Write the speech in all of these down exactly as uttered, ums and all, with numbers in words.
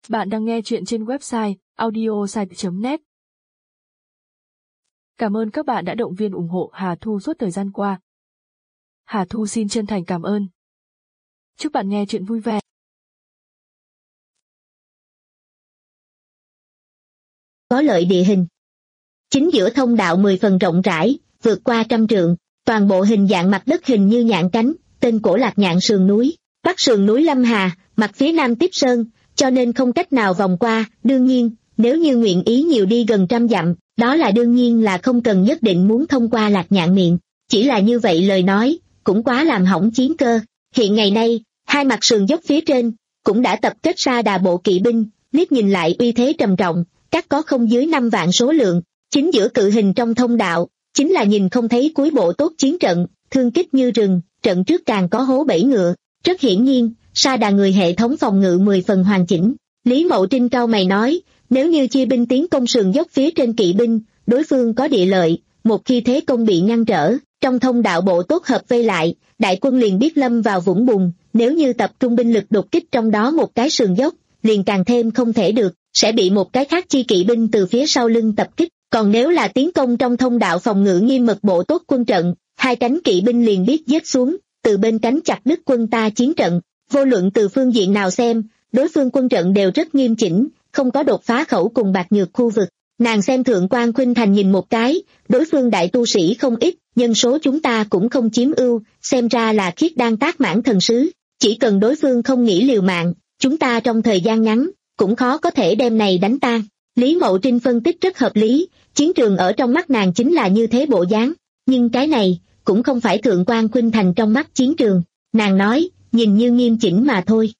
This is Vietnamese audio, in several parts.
Bạn đang nghe chuyện trên website audiosite chấm net. Cảm ơn các bạn đã động viên ủng hộ Hà Thu suốt thời gian qua. Hà Thu xin chân thành cảm ơn. Chúc bạn nghe chuyện vui vẻ. Có lợi địa hình. Chính giữa thông đạo mười phần rộng rãi, vượt qua trăm trượng, toàn bộ hình dạng mặt đất hình như nhạn cánh, tên cổ Lạc Nhạn sườn núi, bắc sườn núi Lâm Hà, mặt phía nam tiếp sơn, cho nên không cách nào vòng qua. Đương nhiên, nếu như nguyện ý nhiều đi gần trăm dặm, đó là đương nhiên là không cần nhất định muốn thông qua Lạc Nhạn miệng, chỉ là như vậy lời nói, cũng quá làm hỏng chiến cơ. Hiện ngày nay, hai mặt sườn dốc phía trên, cũng đã tập kết ra đà bộ kỵ binh, liếc nhìn lại uy thế trầm trọng, các có không dưới năm vạn số lượng. Chính giữa cự hình trong thông đạo, chính là nhìn không thấy cuối bộ tốt chiến trận, thương kích như rừng, trận trước càng có hố bẫy ngựa. Rất hiển nhiên, sa đà người hệ thống phòng ngự mười phần hoàn chỉnh. Lý Mậu Trinh cau mày nói, nếu như chia binh tiến công sườn dốc phía trên kỵ binh, đối phương có địa lợi, một khi thế công bị ngăn trở, trong thông đạo bộ tốt hợp vây lại, đại quân liền biết lâm vào vũng bùn. Nếu như tập trung binh lực đột kích trong đó một cái sườn dốc, liền càng thêm không thể được, sẽ bị một cái khác chi kỵ binh từ phía sau lưng tập kích. Còn nếu là tiến công trong thông đạo phòng ngự nghiêm mật bộ tốt quân trận, hai cánh kỵ binh liền biết giết xuống, từ bên cánh chặt đứt quân ta chiến trận. Vô luận từ phương diện nào xem, đối phương quân trận đều rất nghiêm chỉnh, không có đột phá khẩu cùng bạc nhược khu vực. Nàng xem Thượng quan Khuynh Thành nhìn một cái, đối phương đại tu sĩ không ít, nhân số chúng ta cũng không chiếm ưu, xem ra là khiết đan tác mãn thần sứ. Chỉ cần đối phương không nghĩ liều mạng, chúng ta trong thời gian ngắn, cũng khó có thể đem này đánh tan. Lý Mậu Trinh phân tích rất hợp lý, chiến trường ở trong mắt nàng chính là như thế bộ dáng, nhưng cái này, cũng không phải Thượng quan Khuynh Thành trong mắt chiến trường. Nàng nói, nhìn như nghiêm chỉnh mà thôi.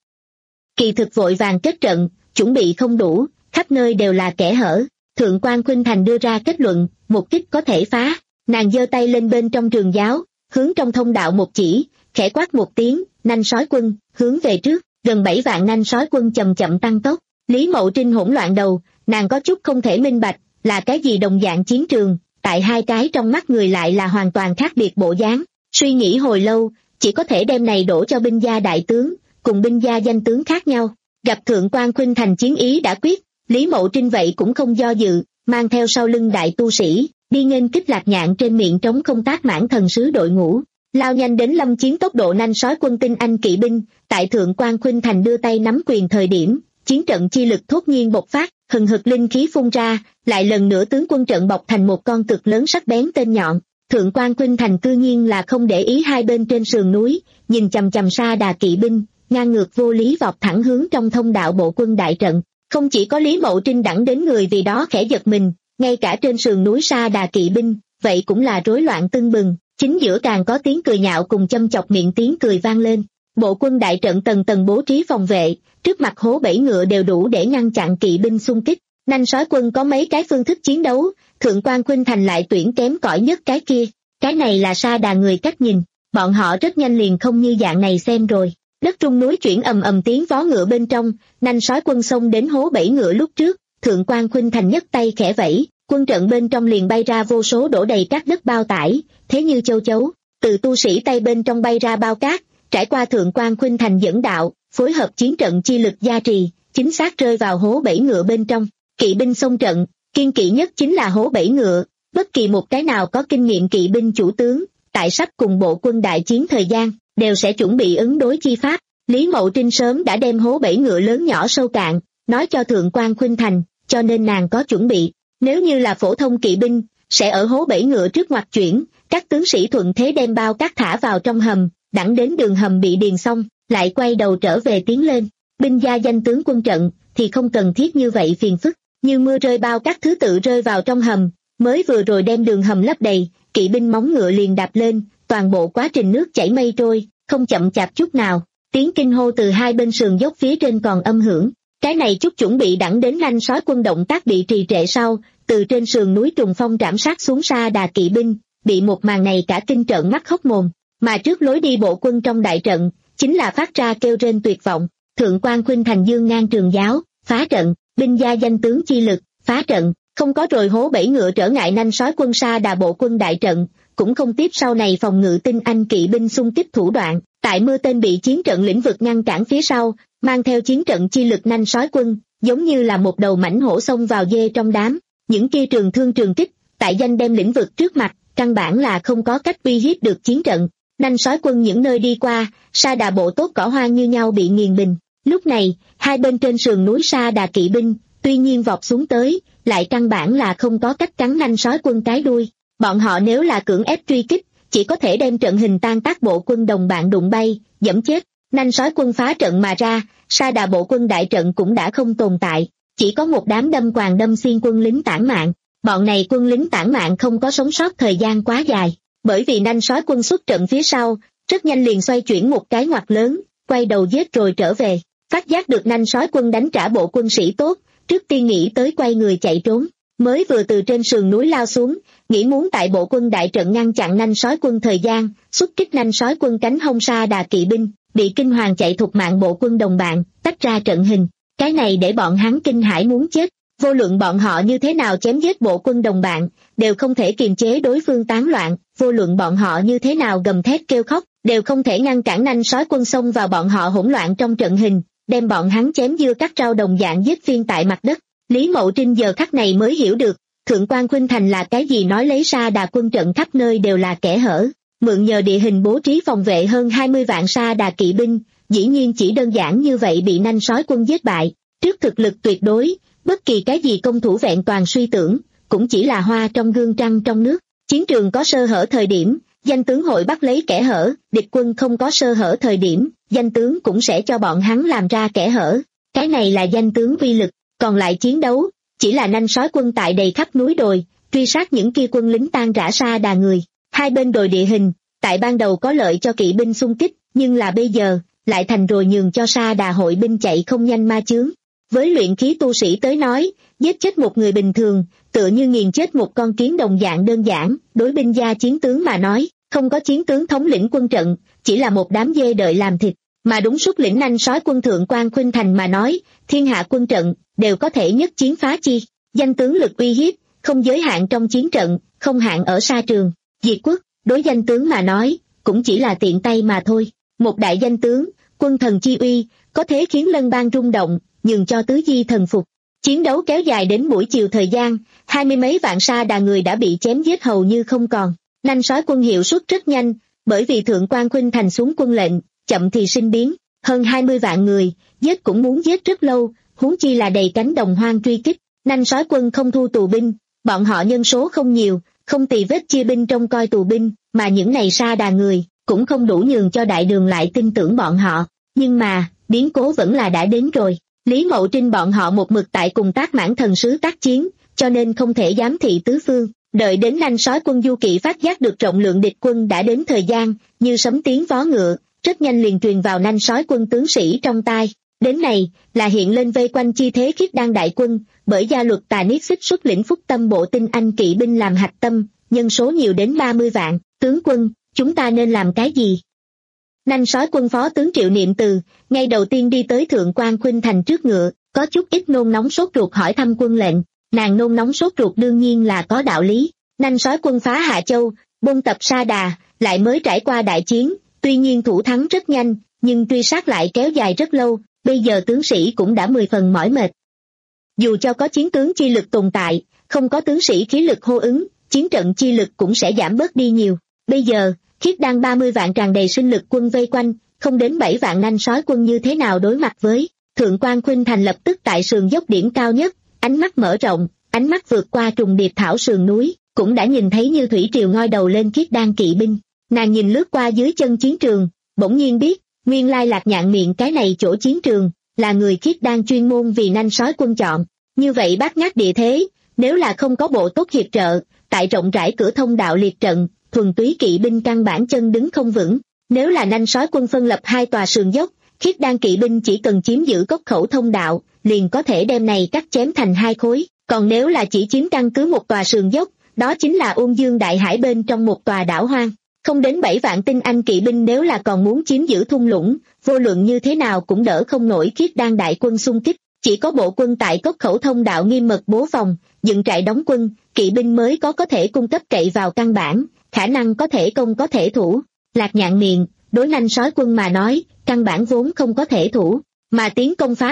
Kỳ thực vội vàng kết trận, chuẩn bị không đủ, khắp nơi đều là kẽ hở. Thượng quan Khuynh Thành đưa ra kết luận, một kích có thể phá. Nàng giơ tay lên bên trong trường giáo, hướng trong thông đạo một chỉ, khẽ quát một tiếng, nanh sói quân, hướng về trước. Gần bảy vạn nanh sói quân chậm chậm tăng tốc. Lý Mậu Trinh hỗn loạn đầu, nàng có chút không thể minh bạch, là cái gì đồng dạng chiến trường, tại hai cái trong mắt người lại là hoàn toàn khác biệt bộ dáng. Suy nghĩ hồi lâu, chỉ có thể đem này đổ cho binh gia đại tướng, cùng binh gia danh tướng khác nhau. Gặp Thượng quan Khuynh Thành chiến ý đã quyết, Lý Mậu Trinh vậy cũng không do dự, mang theo sau lưng đại tu sĩ, đi nghênh kích Lạc Nhạn trên miệng trống không tác mãn thần sứ đội ngũ. Lao nhanh đến lâm chiến tốc độ nanh sói quân tinh anh kỵ binh, tại Thượng quan Khuynh Thành đưa tay nắm quyền thời điểm, chiến trận chi lực thốt nhiên bộc phát, hừng hực linh khí phun ra, lại lần nữa tướng quân trận bọc thành một con cực lớn sắc bén tên nhọn. Thượng quan Khuynh Thành cư nhiên là không để ý hai bên trên sườn núi, nhìn chằm chằm sa đà kỵ binh, ngang ngược vô lý vọt thẳng hướng trong thông đạo bộ quân đại trận. Không chỉ có Lý Mậu Trinh đẳng đến người vì đó khẽ giật mình, ngay cả trên sườn núi sa đà kỵ binh, vậy cũng là rối loạn tưng bừng, chính giữa càng có tiếng cười nhạo cùng châm chọc miệng tiếng cười vang lên. Bộ quân đại trận tầng tầng bố trí phòng vệ, trước mặt hố bẫy ngựa đều đủ để ngăn chặn kỵ binh xung kích. Nanh sói quân có mấy cái phương thức chiến đấu, Thượng quan Khuynh Thành lại tuyển kém cỏi nhất cái kia. Cái này là sa đà người cách nhìn, bọn họ rất nhanh liền không như dạng này xem rồi. Đất trung núi chuyển ầm ầm tiếng vó ngựa bên trong, nanh sói quân xông đến hố bẫy ngựa lúc trước, Thượng quan Khuynh Thành nhấc tay khẽ vẫy, quân trận bên trong liền bay ra vô số đổ đầy các đất bao tải, thế như châu chấu. Từ tu sĩ tay bên trong bay ra bao cát, trải qua Thượng quan Khuynh Thành dẫn đạo, phối hợp chiến trận chi lực gia trì, chính xác rơi vào hố bẫy ngựa bên trong. Kỵ binh xông trận, kiên kỵ nhất chính là hố bẫy ngựa, bất kỳ một cái nào có kinh nghiệm kỵ binh chủ tướng, tại sắp cùng bộ quân đại chiến thời gian, đều sẽ chuẩn bị ứng đối chi pháp. Lý Mậu Trinh sớm đã đem hố bẫy ngựa lớn nhỏ sâu cạn, nói cho Thượng quan Khuynh Thành, cho nên nàng có chuẩn bị. Nếu như là phổ thông kỵ binh, sẽ ở hố bẫy ngựa trước ngoặt chuyển, các tướng sĩ thuận thế đem bao cát thả vào trong hầm, đặng đến đường hầm bị điền xong, lại quay đầu trở về tiến lên. Binh gia danh tướng quân trận, thì không cần thiết như vậy phiền phức, như mưa rơi bao các thứ tự rơi vào trong hầm, mới vừa rồi đem đường hầm lấp đầy, kỵ binh móng ngựa liền đạp lên, toàn bộ quá trình nước chảy mây trôi, không chậm chạp chút nào. Tiếng kinh hô từ hai bên sườn dốc phía trên còn âm hưởng. Cái này chút chuẩn bị đẳng đến nanh sói quân động tác bị trì trệ sau, từ trên sườn núi trùng phong trảm sát xuống sa đà kỵ binh, bị một màn này cả kinh trợn mắt hốc mồm. Mà trước lối đi bộ quân trong đại trận, chính là phát ra kêu rên tuyệt vọng. Thượng quan Khuynh Thành dương ngang trường giáo, phá trận, binh gia danh tướng chi lực, phá trận, không có rồi hố bẫy ngựa trở ngại nanh sói quân sa đà bộ quân đại trận, cũng không tiếp sau này phòng ngự tinh anh kỵ binh xung kích thủ đoạn. Tại mưa tên bị chiến trận lĩnh vực ngăn cản phía sau, mang theo chiến trận chi lực nanh sói quân, giống như là một đầu mãnh hổ xông vào dê trong đám. Những kia trường thương trường kích, tại danh đem lĩnh vực trước mặt, căn bản là không có cách uy hiếp được chiến trận. Nanh sói quân những nơi đi qua, Sa Đà bộ tốt cỏ hoang như nhau bị nghiền bình. Lúc này, hai bên trên sườn núi Sa Đà kỵ binh, tuy nhiên vọt xuống tới, lại căn bản là không có cách cắn nanh sói quân cái đuôi. Bọn họ nếu là cưỡng ép truy kích, chỉ có thể đem trận hình tan tác bộ quân đồng bạn đụng bay, dẫm chết. Nanh sói quân phá trận mà ra, Sa Đà bộ quân đại trận cũng đã không tồn tại, chỉ có một đám đâm quàng đâm xiên quân lính tản mạn. Bọn này quân lính tản mạn không có sống sót thời gian quá dài, bởi vì nanh sói quân xuất trận phía sau, rất nhanh liền xoay chuyển một cái ngoặt lớn, quay đầu giết rồi trở về. Phát giác được nanh sói quân đánh trả bộ quân sĩ tốt, trước tiên nghĩ tới quay người chạy trốn, mới vừa từ trên sườn núi lao xuống, nghĩ muốn tại bộ quân đại trận ngăn chặn nanh sói quân thời gian, xuất kích nanh sói quân cánh hông Sa Đà kỵ binh, bị kinh hoàng chạy thục mạng bộ quân đồng bạn, tách ra trận hình. Cái này để bọn hắn kinh hãi muốn chết, vô luận bọn họ như thế nào chém giết bộ quân đồng bạn, đều không thể kiềm chế đối phương tán loạn, vô luận bọn họ như thế nào gầm thét kêu khóc, đều không thể ngăn cản nanh sói quân xông vào bọn họ hỗn loạn trong trận hình, đem bọn hắn chém dưa cắt rau đồng dạng giết phiên tại mặt đất. Lý Mậu Trinh giờ khắc này mới hiểu được, Thượng quan Khuynh Thành là cái gì, nói lấy Sa Đà quân trận khắp nơi đều là kẽ hở, mượn nhờ địa hình bố trí phòng vệ hơn hai mươi vạn Sa Đà kỵ binh, dĩ nhiên chỉ đơn giản như vậy bị nanh sói quân giết bại. Trước thực lực tuyệt đối, bất kỳ cái gì công thủ vẹn toàn suy tưởng, cũng chỉ là hoa trong gương trăng trong nước. Chiến trường có sơ hở thời điểm, danh tướng hội bắt lấy kẽ hở, địch quân không có sơ hở thời điểm, danh tướng cũng sẽ cho bọn hắn làm ra kẽ hở. Cái này là danh tướng uy lực, còn lại chiến đấu, chỉ là nanh sói quân tại đầy khắp núi đồi, truy sát những kia quân lính tan rã Sa Đà người. Hai bên đồi địa hình, tại ban đầu có lợi cho kỵ binh xung kích, nhưng là bây giờ, lại thành rồi nhường cho Sa Đà hội binh chạy không nhanh ma chướng. Với luyện khí tu sĩ tới nói, giết chết một người bình thường, tựa như nghiền chết một con kiến đồng dạng đơn giản. Đối binh gia chiến tướng mà nói, không có chiến tướng thống lĩnh quân trận, chỉ là một đám dê đợi làm thịt. Mà đúng xuất lĩnh nanh sói quân Thượng quan Khuynh Thành mà nói, thiên hạ quân trận, đều có thể nhất chiến phá chi. Danh tướng lực uy hiếp, không giới hạn trong chiến trận, không hạn ở sa trường. Diệt quốc, đối danh tướng mà nói, cũng chỉ là tiện tay mà thôi. Một đại danh tướng, quân thần chi uy, có thể khiến lân bang rung động, nhường cho tứ di thần phục. Chiến đấu kéo dài đến buổi chiều thời gian, hai mươi mấy vạn Sa Đà người đã bị chém giết hầu như không còn. Nanh sói quân hiệu suất rất nhanh, bởi vì Thượng quan Khuynh Thành xuống quân lệnh, chậm thì sinh biến, hơn hai mươi vạn người, giết cũng muốn giết rất lâu, huống chi là đầy cánh đồng hoang truy kích. Nanh sói quân không thu tù binh, bọn họ nhân số không nhiều, không tì vết chia binh trông coi tù binh, mà những này Sa Đà người, cũng không đủ nhường cho đại đường lại tin tưởng bọn họ. Nhưng mà, biến cố vẫn là đã đến rồi. Lý Mậu Trinh bọn họ một mực tại cùng Tác Mãn Thần Sứ tác chiến, cho nên không thể giám thị tứ phương. Đợi đến nanh sói quân du kỵ phát giác được rộng lượng địch quân đã đến thời gian, như sấm tiếng vó ngựa, rất nhanh liền truyền vào nanh sói quân tướng sĩ trong tai. Đến này, là hiện lên vây quanh chi thế Khiết Đan đại quân, bởi gia luật Tà Niết Xích xuất lĩnh Phúc Tâm bộ tinh anh kỵ binh làm hạch tâm, nhân số nhiều đến ba mươi vạn. Tướng quân, chúng ta nên làm cái gì? Nanh sói quân phó tướng Triệu Niệm Từ, ngay đầu tiên đi tới Thượng quan Khuynh Thành trước ngựa, có chút ít nôn nóng sốt ruột hỏi thăm quân lệnh. Nàng nôn nóng sốt ruột đương nhiên là có đạo lý. Nanh sói quân phá Hạ Châu, bôn tập Sa Đà, lại mới trải qua đại chiến, tuy nhiên thủ thắng rất nhanh, nhưng truy sát lại kéo dài rất lâu, bây giờ tướng sĩ cũng đã mười phần mỏi mệt. Dù cho có chiến tướng chi lực tồn tại, không có tướng sĩ khí lực hô ứng, chiến trận chi lực cũng sẽ giảm bớt đi nhiều. Bây giờ, Khiết Đan ba mươi vạn tràn đầy sinh lực quân vây quanh, không đến bảy vạn nanh sói quân như thế nào đối mặt với. Thượng quan Khuynh Thành lập tức tại sườn dốc điểm cao nhất, ánh mắt mở rộng, ánh mắt vượt qua trùng điệp thảo sườn núi, cũng đã nhìn thấy như thủy triều ngoi đầu lên Khiết Đan kỵ binh. Nàng nhìn lướt qua dưới chân chiến trường, bỗng nhiên biết, nguyên lai Lạc Nhạn Miệng cái này chỗ chiến trường, là người Khiết Đan chuyên môn vì nanh sói quân chọn. Như vậy bát ngát địa thế, nếu là không có bộ tốt hiệp trợ, tại rộng rãi cửa thông đạo liệt trận, thuần túy kỵ binh căn bản chân đứng không vững. Nếu là nanh sói quân phân lập hai tòa sườn dốc, Khiết Đan kỵ binh chỉ cần chiếm giữ cốc khẩu thông đạo, liền có thể đem này cắt chém thành hai khối. Còn nếu là chỉ chiếm căn cứ một tòa sườn dốc, đó chính là Ung Dương Đại Hải bên trong một tòa đảo hoang. Không đến bảy vạn tinh anh kỵ binh nếu là còn muốn chiếm giữ thung lũng, vô luận như thế nào cũng đỡ không nổi Khiết Đan đại quân xung kích. Chỉ có bộ quân tại cốc khẩu thông đạo nghiêm mật bố phòng, dựng trại đóng quân, kỵ binh mới có có thể cung cấp cậy vào căn bản, khả năng có thể công có thể thủ. Lạc Nhạn Miệng, đối nanh sói quân mà nói, căn bản vốn không có thể thủ, mà tiến công phá địch,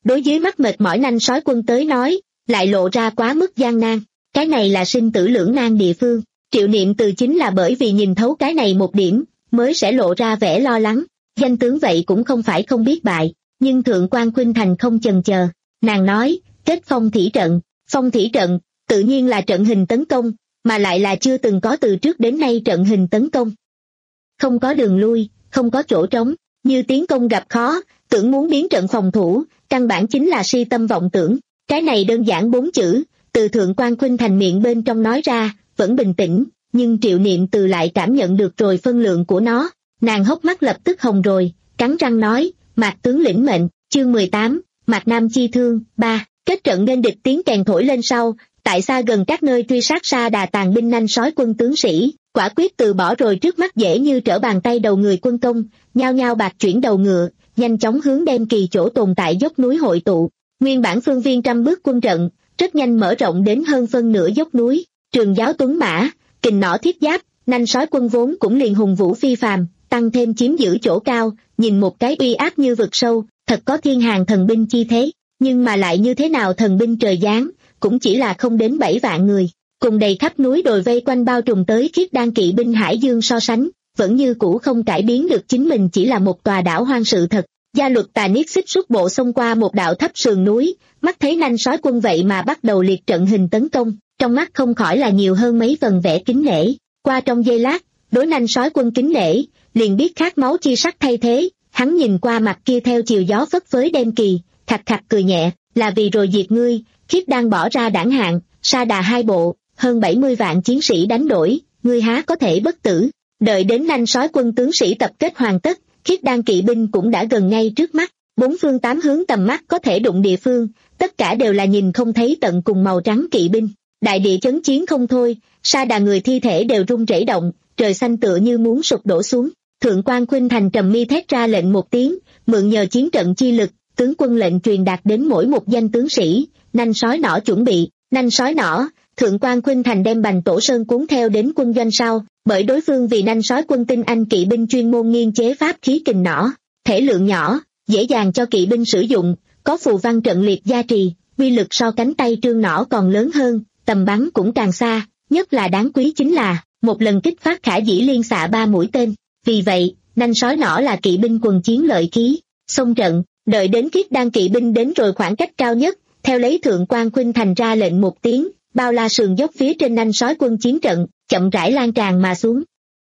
đối với mắt mệt mỏi nanh sói quân tới nói, lại lộ ra quá mức gian nan. Cái này là sinh tử lưỡng nan địa phương. Triệu Niệm Từ chính là bởi vì nhìn thấu cái này một điểm, mới sẽ lộ ra vẻ lo lắng. Danh tướng vậy cũng không phải không biết bại, nhưng Thượng quan Khuynh Thành không chần chờ. Nàng nói, kết phong thủy trận. Phong thủy trận, tự nhiên là trận hình tấn công, mà lại là chưa từng có từ trước đến nay trận hình tấn công. Không có đường lui, không có chỗ trống, như tiến công gặp khó, tưởng muốn biến trận phòng thủ, căn bản chính là si tâm vọng tưởng. Cái này đơn giản bốn chữ, từ Thượng quan Khuynh Thành miệng bên trong nói ra, vẫn bình tĩnh, nhưng Triệu Niệm Từ lại cảm nhận được rồi phân lượng của nó. Nàng hốc mắt lập tức hồng rồi, cắn răng nói, Mạc tướng lĩnh mệnh. Chương mười tám, Mạc Nam chi thương. Ba. Kết trận nên địch tiếng kèn thổi lên sau, tại xa gần các nơi truy sát Sa Đà tàn binh nanh sói quân tướng sĩ, quả quyết từ bỏ rồi trước mắt dễ như trở bàn tay đầu người quân công, nhao nhao bạc chuyển đầu ngựa, nhanh chóng hướng đem kỳ chỗ tồn tại dốc núi hội tụ. Nguyên bản phương viên trăm bước quân trận, rất nhanh mở rộng đến hơn phân nửa dốc núi. Trường giáo tuấn mã, kình nỏ thiết giáp, nanh sói quân vốn cũng liền hùng vũ phi phàm, tăng thêm chiếm giữ chỗ cao, nhìn một cái uy áp như vực sâu, thật có thiên hàng thần binh chi thế. Nhưng mà lại như thế nào thần binh trời giáng, cũng chỉ là không đến bảy vạn người, cùng đầy khắp núi đồi vây quanh bao trùm tới Khiết Đan kỵ binh Hải Dương so sánh, vẫn như cũ không cải biến được chính mình chỉ là một tòa đảo hoang sự thật. Gia Luật Tà Niết xích xuất bộ xông qua một đạo thấp sườn núi, mắt thấy nanh sói quân vậy mà bắt đầu liệt trận hình tấn công, trong mắt không khỏi là nhiều hơn mấy phần vẻ kính nể. Qua trong giây lát, đối nanh sói quân kính nể, liền biết khát máu chi sắc thay thế, hắn nhìn qua mặt kia theo chiều gió phất phới đem kỳ, khặt khặt cười nhẹ, là vì rồi diệt ngươi. Khiết đang bỏ ra đảng hạng, Sa Đà hai bộ, hơn bảy mươi vạn chiến sĩ đánh đổi, ngươi há có thể bất tử. Đợi đến nanh sói quân tướng sĩ tập kết hoàn tất, Khiết Đan kỵ binh cũng đã gần ngay trước mắt, bốn phương tám hướng tầm mắt có thể đụng địa phương, tất cả đều là nhìn không thấy tận cùng màu trắng kỵ binh. Đại địa chấn chiến không thôi, Sa Đà người thi thể đều rung rẩy động, trời xanh tựa như muốn sụp đổ xuống. Thượng quan Khuynh Thành trầm mi thét ra lệnh một tiếng, mượn nhờ chiến trận chi lực, tướng quân lệnh truyền đạt đến mỗi một danh tướng sĩ. Nanh sói nỏ chuẩn bị. Nanh sói nỏ, Thượng quan Khuynh Thành đem Bành Tổ Sơn cuốn theo đến quân doanh sau, bởi đối phương vì nanh sói quân tinh anh kỵ binh chuyên môn nghiên chế pháp khí kình nỏ, thể lượng nhỏ, dễ dàng cho kỵ binh sử dụng, có phù văn trận liệt gia trì, uy lực so cánh tay trương nỏ còn lớn hơn, tầm bắn cũng càng xa, nhất là đáng quý chính là một lần kích phát khả dĩ liên xạ ba mũi tên. Vì vậy, nanh sói nỏ là kỵ binh quần chiến lợi khí. Xông trận, đợi đến Khiết Đan kỵ binh đến rồi khoảng cách cao nhất, theo lấy Thượng quan Khuynh Thành ra lệnh một tiếng, bao la sườn dốc phía trên nanh sói quân chiến trận, chậm rãi lan tràn mà xuống.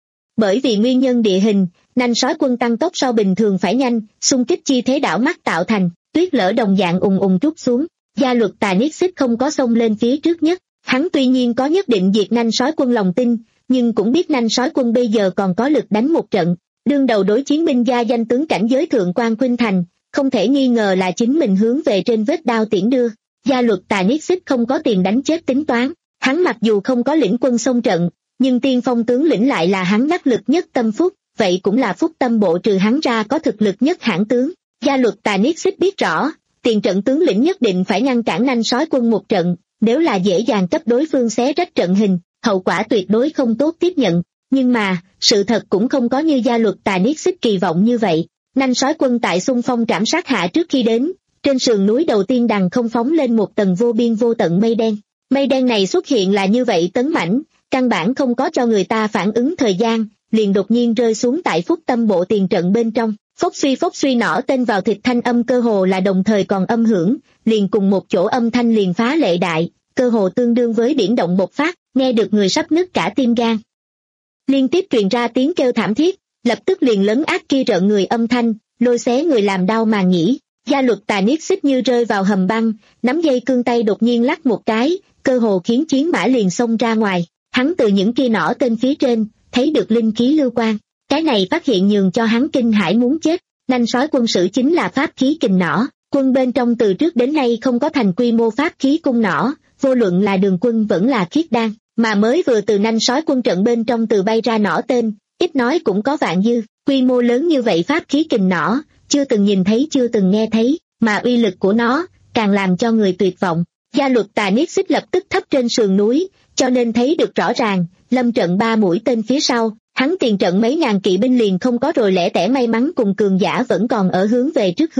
Bởi vì nguyên nhân địa hình, nanh sói quân tăng tốc so bình thường phải nhanh, xung kích chi thế đảo mắt tạo thành, tuyết lở đồng dạng ùng ùng trút xuống. Gia Luật Tà Niết xích không có xông lên phía trước nhất, hắn tuy nhiên có nhất định diệt nanh sói quân lòng tin, nhưng cũng biết nanh sói quân bây giờ còn có lực đánh một trận. Đương đầu đối chiến binh gia danh tướng cảnh giới Thượng quan Khuynh Thành, không thể nghi ngờ là chính mình hướng về trên vết đao tiễn đưa. Gia Luật Tà Niết xích không có tiền đánh chết tính toán, hắn mặc dù không có lĩnh quân xông trận, nhưng tiên phong tướng lĩnh lại là hắn đắc lực nhất tâm phúc, vậy cũng là phúc tâm bộ trừ hắn ra có thực lực nhất hãn tướng. Gia Luật Tà Niết xích biết rõ, tiền trận tướng lĩnh nhất định phải ngăn cản nanh sói quân một trận, nếu là dễ dàng cấp đối phương xé rách trận hình, hậu quả tuyệt đối không tốt tiếp nhận. Nhưng mà, sự thật cũng không có như Gia Luật Tà Niết xích kỳ vọng như vậy. Nanh sói quân tại xung phong trảm sát hạ trước khi đến, trên sườn núi đầu tiên đằng không phóng lên một tầng vô biên vô tận mây đen. Mây đen này xuất hiện là như vậy tấn mãnh, căn bản không có cho người ta phản ứng thời gian, liền đột nhiên rơi xuống tại phúc tâm bộ tiền trận bên trong. Phốc suy phốc suy nỏ tên vào thịt thanh âm cơ hồ là đồng thời còn âm hưởng, liền cùng một chỗ âm thanh liền phá lệ đại, cơ hồ tương đương với biển động bộc phát, nghe được người sắp nứt cả tim gan. Liên tiếp truyền ra tiếng kêu thảm thiết, lập tức liền lấn át kia rợn người âm thanh, lôi xé người làm đau màng nhĩ. Gia Luật Tà Niết xích như rơi vào hầm băng, nắm dây cương tay đột nhiên lắc một cái, cơ hồ khiến chiến mã liền xông ra ngoài. Hắn từ những kia nỏ tên phía trên, thấy được linh khí lưu quang. Cái này phát hiện nhường cho hắn kinh hãi muốn chết. Nanh sói quân sử chính là pháp khí kình nỏ, quân bên trong từ trước đến nay không có thành quy mô pháp khí cung nỏ, vô luận là Đường Quân vẫn là Khiết Đan, mà mới vừa từ nanh sói quân trận bên trong từ bay ra nỏ tên, ít nói cũng có vạn dư. Quy mô lớn như vậy pháp khí kình nỏ, chưa từng nhìn thấy chưa từng nghe thấy, mà uy lực của nó càng làm cho người tuyệt vọng. Gia Luật Tà Niết xích lập tức thấp trên sườn núi, cho nên thấy được rõ ràng, lâm trận ba mũi tên phía sau, hắn tiền trận mấy ngàn kỵ binh liền không có rồi lẻ tẻ may mắn cùng cường giả vẫn còn ở hướng về trước hướng,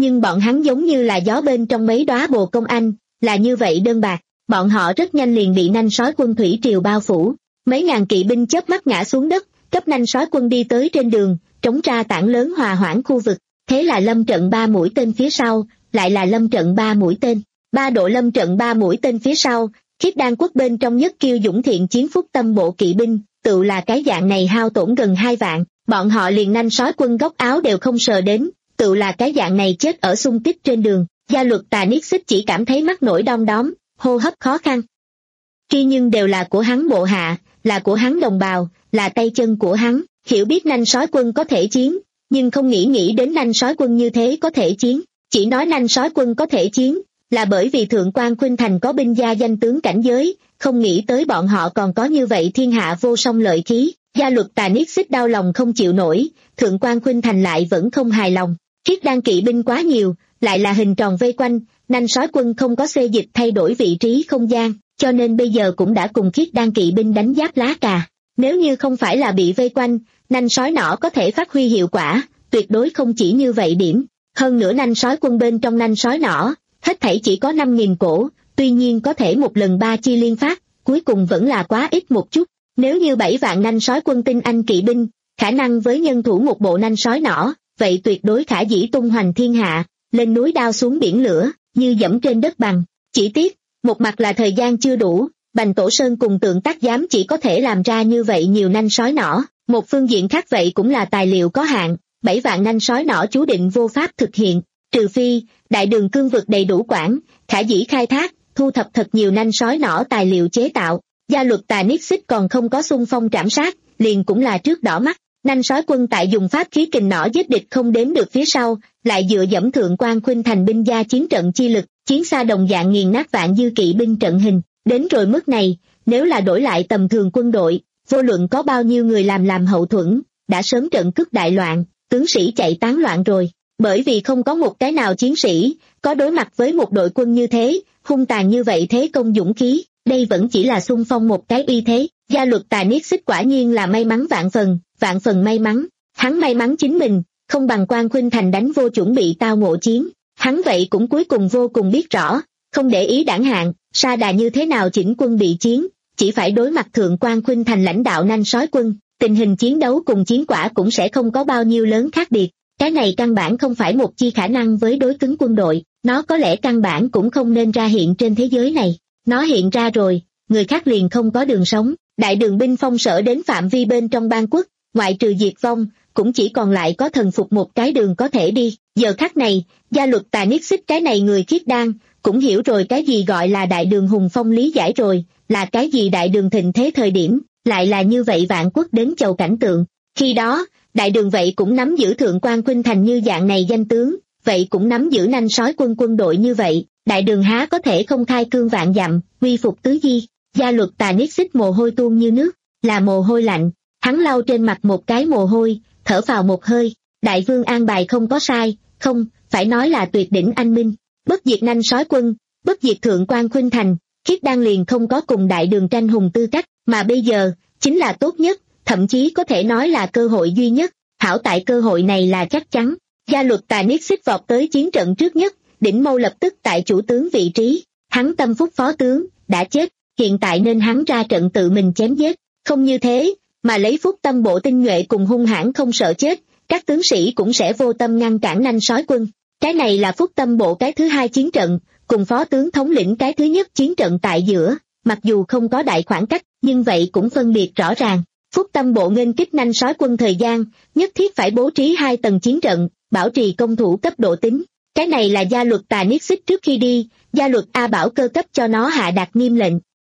nhưng bọn hắn giống như là gió bên trong mấy đóa bồ công anh, là như vậy đơn bạc, bọn họ rất nhanh liền bị nanh sói quân thủy triều bao phủ, mấy ngàn kỵ binh chớp mắt ngã xuống đất, cấp nanh sói quân đi tới trên đường, trống ra tảng lớn hòa hoãn khu vực, thế là lâm trận ba mũi tên phía sau, lại là lâm trận ba mũi tên, ba độ lâm trận ba mũi tên phía sau, Khiết Đan quốc bên trong nhất kiêu dũng thiện chiến phúc tâm bộ kỵ binh, tự là cái dạng này hao tổn gần hai vạn, bọn họ liền nanh sói quân góc áo đều không sờ đến, tự là cái dạng này chết ở xung kích trên đường, Gia Luật Tà Niết Xích chỉ cảm thấy mắt nổi đom đóm, hô hấp khó khăn. Khi nhưng đều là của hắn bộ hạ, là của hắn đồng bào, là tay chân của hắn, hiểu biết nanh sói quân có thể chiến, nhưng không nghĩ nghĩ đến nanh sói quân như thế có thể chiến, chỉ nói nanh sói quân có thể chiến, là bởi vì Thượng quan Khuynh Thành có binh gia danh tướng cảnh giới, không nghĩ tới bọn họ còn có như vậy thiên hạ vô song lợi khí. Gia Luật Tà Niết Xích đau lòng không chịu nổi, Thượng quan Khuynh Thành lại vẫn không hài lòng, Khiết Đan kỵ binh quá nhiều, lại là hình tròn vây quanh, nanh sói quân không có xê dịch thay đổi vị trí không gian, cho nên bây giờ cũng đã cùng Khiết Đan kỵ binh đánh giáp lá cà. Nếu như không phải là bị vây quanh, nanh sói nỏ có thể phát huy hiệu quả, tuyệt đối không chỉ như vậy điểm. Hơn nữa nanh sói quân bên trong nanh sói nỏ, hết thảy chỉ có năm nghìn cổ, tuy nhiên có thể một lần ba chi liên phát, cuối cùng vẫn là quá ít một chút. Nếu như bảy vạn nanh sói quân tinh anh kỵ binh, khả năng với nhân thủ một bộ nanh sói nỏ, vậy tuyệt đối khả dĩ tung hoành thiên hạ, lên núi đao xuống biển lửa, như dẫm trên đất bằng. Chỉ tiếc, một mặt là thời gian chưa đủ, Bành Tổ Sơn cùng Tượng Tác Giám chỉ có thể làm ra như vậy nhiều nanh sói nỏ, một phương diện khác vậy cũng là tài liệu có hạn, bảy vạn nanh sói nỏ chú định vô pháp thực hiện, trừ phi, đại đường cương vực đầy đủ quản, khả dĩ khai thác, thu thập thật nhiều nanh sói nỏ tài liệu chế tạo. Gia Luật Tà Niết Xích còn không có xung phong trảm sát, liền cũng là trước đỏ mắt, nanh sói quân tại dùng pháp khí kình nỏ giết địch không đếm được phía sau, lại dựa dẫm Thượng quan Khuynh Thành binh gia chiến trận chi lực, chiến xa đồng dạng nghiền nát vạn dư kỵ binh trận hình, đến rồi mức này, nếu là đổi lại tầm thường quân đội, vô luận có bao nhiêu người làm làm hậu thuẫn, đã sớm trận cướp đại loạn, tướng sĩ chạy tán loạn rồi, bởi vì không có một cái nào chiến sĩ, có đối mặt với một đội quân như thế, hung tàn như vậy thế công dũng khí. Đây vẫn chỉ là xung phong một cái uy thế, Gia Luật Tà Niết Xích quả nhiên là may mắn vạn phần, vạn phần may mắn, hắn may mắn chính mình, không bằng Quan Khuynh Thành đánh vô chuẩn bị tao ngộ chiến, hắn vậy cũng cuối cùng vô cùng biết rõ, không để ý đảng hạn, sa đà như thế nào chỉnh quân bị chiến, chỉ phải đối mặt Thượng quan Khuynh Thành lãnh đạo nanh sói quân, tình hình chiến đấu cùng chiến quả cũng sẽ không có bao nhiêu lớn khác biệt, cái này căn bản không phải một chi khả năng với đối cứng quân đội, nó có lẽ căn bản cũng không nên ra hiện trên thế giới này. Nó hiện ra rồi, người khác liền không có đường sống, đại đường binh phong sở đến phạm vi bên trong bang quốc, ngoại trừ diệt vong, cũng chỉ còn lại có thần phục một cái đường có thể đi. Giờ khắc này, Gia Luật Tà Niết Xích cái này người Khiết Đan, cũng hiểu rồi cái gì gọi là đại đường hùng phong lý giải rồi, là cái gì đại đường thịnh thế thời điểm, lại là như vậy vạn quốc đến chầu cảnh tượng. Khi đó, đại đường vậy cũng nắm giữ Thượng quan Khuynh Thành như dạng này danh tướng, vậy cũng nắm giữ nanh sói quân quân đội như vậy. Đại đường há có thể không khai cương vạn dặm, quy phục tứ di. Gia Luật Tà Niết Xích mồ hôi tuôn như nước, là mồ hôi lạnh, hắn lau trên mặt một cái mồ hôi, thở vào một hơi, đại vương an bài không có sai, không, phải nói là tuyệt đỉnh anh minh, bất diệt nanh sói quân, bất diệt Thượng quan Khuynh Thành, Khiết Đan liền không có cùng đại đường tranh hùng tư cách, mà bây giờ, chính là tốt nhất, thậm chí có thể nói là cơ hội duy nhất, hảo tại cơ hội này là chắc chắn. Gia Luật Tà Niết Xích vọt tới chiến trận trước nhất, Đỉnh Mâu lập tức tại chủ tướng vị trí, hắn tâm phúc phó tướng, đã chết, hiện tại nên hắn ra trận tự mình chém giết, không như thế, mà lấy phúc tâm bộ tinh nhuệ cùng hung hãn không sợ chết, các tướng sĩ cũng sẽ vô tâm ngăn cản nanh sói quân. Cái này là phúc tâm bộ cái thứ hai chiến trận, cùng phó tướng thống lĩnh cái thứ nhất chiến trận tại giữa, mặc dù không có đại khoảng cách, nhưng vậy cũng phân biệt rõ ràng. Phúc tâm bộ nghênh kích nanh sói quân thời gian, nhất thiết phải bố trí hai tầng chiến trận, bảo trì công thủ cấp độ tính. Cái này là Gia Luật Tà Niết Xích trước khi đi, Gia Luật A Bảo cơ cấp cho nó hạ đạt nghiêm lệnh.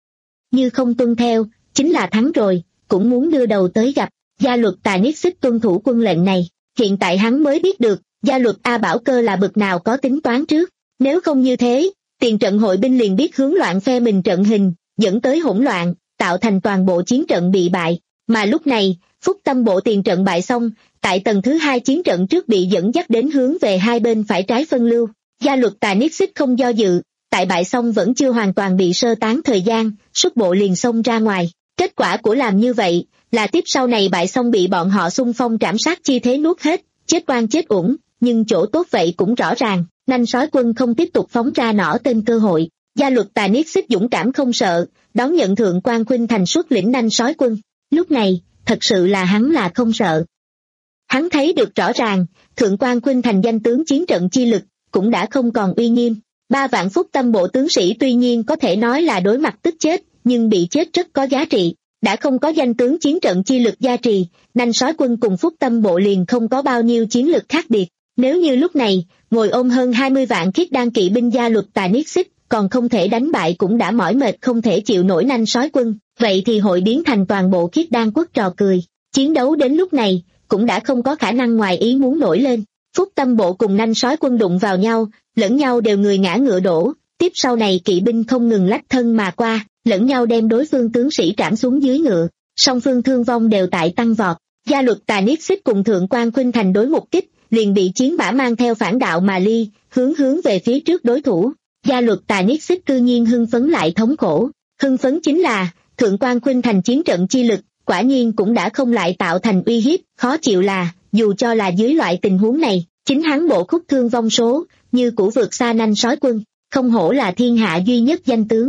Như không tuân theo, chính là thắng rồi, cũng muốn đưa đầu tới gặp. Gia Luật Tà Niết Xích tuân thủ quân lệnh này, hiện tại hắn mới biết được, Gia Luật A Bảo cơ là bậc nào có tính toán trước. Nếu không như thế, tiền trận hội binh liền biết hướng loạn phe mình trận hình, dẫn tới hỗn loạn, tạo thành toàn bộ chiến trận bị bại. Mà lúc này, phúc tâm bộ tiền trận bại xong, tại tầng thứ hai chiến trận trước bị dẫn dắt đến hướng về hai bên phải trái phân lưu. Gia Luật Tà Niết Xích không do dự, tại bại xong vẫn chưa hoàn toàn bị sơ tán thời gian, xuất bộ liền xông ra ngoài. Kết quả của làm như vậy, là tiếp sau này bại xong bị bọn họ xung phong trảm sát chi thế nuốt hết, chết oan chết uổng, nhưng chỗ tốt vậy cũng rõ ràng, Nanh Sói Quân không tiếp tục phóng ra nỏ tên cơ hội. Gia luật Tà Niết Xích dũng cảm không sợ, đón nhận Thượng quan Khuynh Thành xuất lĩnh Nanh Sói Quân. Lúc này, thật sự là hắn là không sợ. Hắn thấy được rõ ràng, Thượng quan Khuynh Thành danh tướng chiến trận chi lực, cũng đã không còn uy nghiêm. Ba vạn Phúc Tâm bộ tướng sĩ tuy nhiên có thể nói là đối mặt tức chết, nhưng bị chết rất có giá trị. Đã không có danh tướng chiến trận chi lực gia trì, Nanh Sói Quân cùng Phúc Tâm bộ liền không có bao nhiêu chiến lực khác biệt. Nếu như lúc này, ngồi ôm hơn hai mươi vạn khiết đan kỵ binh gia luật Tà Niết Xích, còn không thể đánh bại cũng đã mỏi mệt không thể chịu nổi Nanh Sói Quân, vậy thì hội biến thành toàn bộ khiết đan quốc trò cười. Chiến đấu đến lúc này, cũng đã không có khả năng ngoài ý muốn nổi lên. Phúc Tâm bộ cùng Nanh Sói Quân đụng vào nhau, lẫn nhau đều người ngã ngựa đổ, tiếp sau này kỵ binh không ngừng lách thân mà qua, lẫn nhau đem đối phương tướng sĩ trảm xuống dưới ngựa, song phương thương vong đều tại tăng vọt. Gia luật Tà Niết Xích cùng Thượng quan Khuynh Thành đối một kích, liền bị chiến bả mang theo phản đạo mà ly, hướng hướng về phía trước đối thủ. Gia luật Tà Niết Xích cư nhiên hưng phấn lại thống khổ. Hưng phấn chính là, Thượng quan Khuynh Thành chiến trận chi lực, quả nhiên cũng đã không lại tạo thành uy hiếp. Khó chịu là, dù cho là dưới loại tình huống này, chính hắn bộ khúc thương vong số, như cũ vượt xa Nanh Sói Quân, không hổ là thiên hạ duy nhất danh tướng.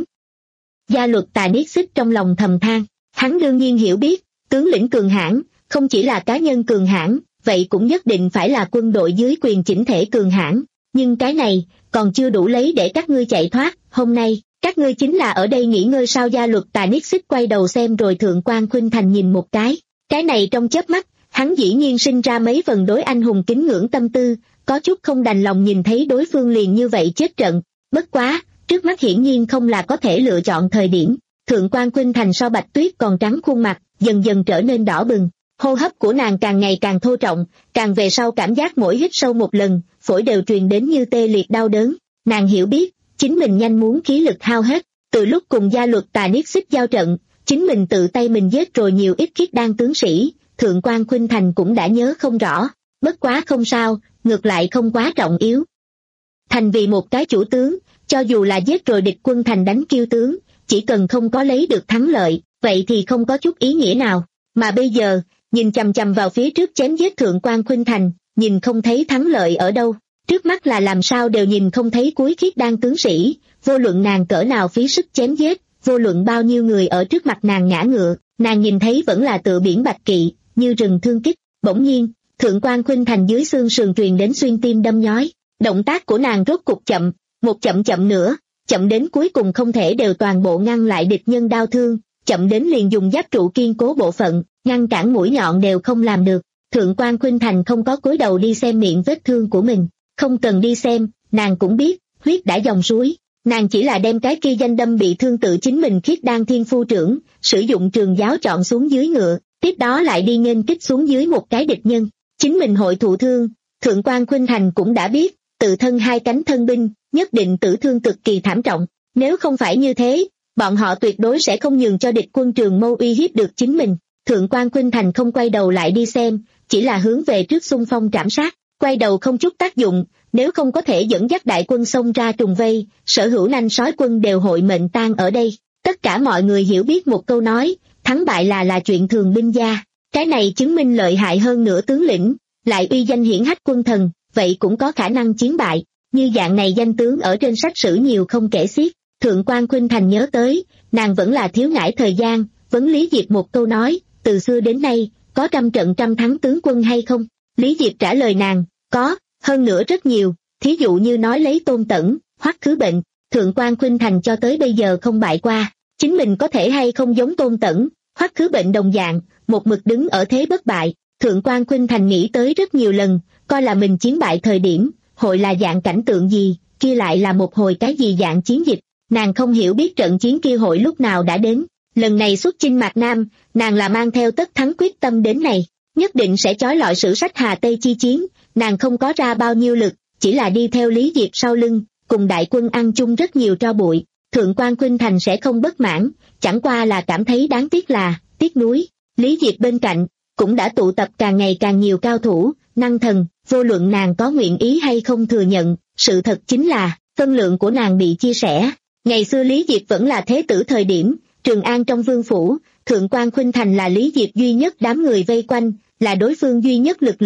Gia luật Tà Niết Xích trong lòng thầm than, hắn đương nhiên hiểu biết, tướng lĩnh cường hãn, không chỉ là cá nhân cường hãn, vậy cũng nhất định phải là quân đội dưới quyền chỉnh thể cường hãn, nhưng cái này, còn chưa đủ lấy để các ngươi chạy thoát. Hôm nay, các ngươi chính là ở đây nghỉ ngơi sao? Gia luật Tà Niết Xích quay đầu xem rồi Thượng quan Khuynh Thành nhìn một cái, cái này trong chớp mắt, hắn dĩ nhiên sinh ra mấy phần đối anh hùng kính ngưỡng tâm tư, có chút không đành lòng nhìn thấy đối phương liền như vậy chết trận. Bất quá, trước mắt hiển nhiên không là có thể lựa chọn thời điểm. Thượng quan Khuynh Thành so bạch tuyết còn trắng khuôn mặt, dần dần trở nên đỏ bừng, hô hấp của nàng càng ngày càng thô trọng, càng về sau cảm giác mỗi hít sâu một lần, phổi đều truyền đến như tê liệt đau đớn. Nàng hiểu biết, chính mình nhanh muốn khí lực hao hết, từ lúc cùng gia luật Tà Niết Xích giao trận, chính mình tự tay mình giết rồi nhiều ít khiết đan tướng sĩ, Thượng quan Khuynh Thành cũng đã nhớ không rõ. Bất quá không sao, ngược lại không quá trọng yếu. Thành vì một cái chủ tướng, cho dù là giết rồi địch quân thành đánh kiêu tướng, chỉ cần không có lấy được thắng lợi, vậy thì không có chút ý nghĩa nào. Mà bây giờ, nhìn chằm chằm vào phía trước chém giết Thượng quan Khuynh Thành, nhìn không thấy thắng lợi ở đâu, trước mắt là làm sao đều nhìn không thấy cuối khiết đan tướng sĩ, vô luận nàng cỡ nào phí sức chém giết, vô luận bao nhiêu người ở trước mặt nàng ngã ngựa, nàng nhìn thấy vẫn là tựa biển bạch kỵ, như rừng thương kích. Bỗng nhiên, Thượng quan Khuynh Thành dưới xương sườn truyền đến xuyên tim đâm nhói, động tác của nàng rốt cục chậm, một chậm chậm nữa, chậm đến cuối cùng không thể đều toàn bộ ngăn lại địch nhân đau thương, chậm đến liền dùng giáp trụ kiên cố bộ phận, ngăn cản mũi nhọn đều không làm được. Thượng quan Khuynh Thành không có cúi đầu đi xem miệng vết thương của mình, không cần đi xem, nàng cũng biết, huyết đã dòng suối, nàng chỉ là đem cái kia danh đâm bị thương tự chính mình khiết đan thiên phu trưởng, sử dụng trường giáo chọn xuống dưới ngựa, tiếp đó lại đi nghênh kích xuống dưới một cái địch nhân, chính mình hội thụ thương. Thượng quan Khuynh Thành cũng đã biết, tự thân hai cánh thân binh, nhất định tử thương cực kỳ thảm trọng, nếu không phải như thế, bọn họ tuyệt đối sẽ không nhường cho địch quân Trường Mâu uy hiếp được chính mình. Thượng quan Khuynh Thành không quay đầu lại đi xem, chỉ là hướng về trước xung phong trảm sát, quay đầu không chút tác dụng, nếu không có thể dẫn dắt đại quân xông ra trùng vây, sở hữu Nanh Sói Quân đều hội mệnh tang ở đây. Tất cả mọi người hiểu biết một câu nói, thắng bại là là chuyện thường binh gia, cái này chứng minh lợi hại hơn nửa tướng lĩnh, lại uy danh hiển hách quân thần, vậy cũng có khả năng chiến bại, như dạng này danh tướng ở trên sách sử nhiều không kể xiết. Thượng quan Khuynh Thành nhớ tới, nàng vẫn là thiếu ngại thời gian, vấn Lý Diệp một câu nói, từ xưa đến nay, có trăm trận trăm thắng tướng quân hay không? Lý Diệp trả lời nàng, có, hơn nữa rất nhiều, thí dụ như nói lấy Tôn Tẩn, Hoắc Khứ Bệnh, Thượng quan Khuynh Thành cho tới bây giờ không bại qua, chính mình có thể hay không giống Tôn Tẩn, Hoắc Khứ Bệnh đồng dạng, một mực đứng ở thế bất bại. Thượng quan Khuynh Thành nghĩ tới rất nhiều lần, coi là mình chiến bại thời điểm, hội là dạng cảnh tượng gì, kia lại là một hồi cái gì dạng chiến dịch, nàng không hiểu biết trận chiến kia hội lúc nào đã đến. Lần này xuất chinh Mạc Nam, nàng là mang theo tất thắng quyết tâm đến này, nhất định sẽ chói lọi sử sách Hà Tây chi chiến, nàng không có ra bao nhiêu lực, chỉ là đi theo Lý Diệp sau lưng, cùng đại quân ăn chung rất nhiều tro bụi. Thượng quan Khuynh Thành sẽ không bất mãn, chẳng qua là cảm thấy đáng tiếc là, tiếc nuối, Lý Diệp bên cạnh, cũng đã tụ tập càng ngày càng nhiều cao thủ, năng thần, vô luận nàng có nguyện ý hay không thừa nhận, sự thật chính là, phân lượng của nàng bị chia sẻ. Ngày xưa Lý Diệp vẫn là thế tử thời điểm, Trường An trong vương phủ, Thượng quan Khuynh Thành là Lý Diệp duy nhất đám người vây quanh, là đối phương duy nhất lực lượng.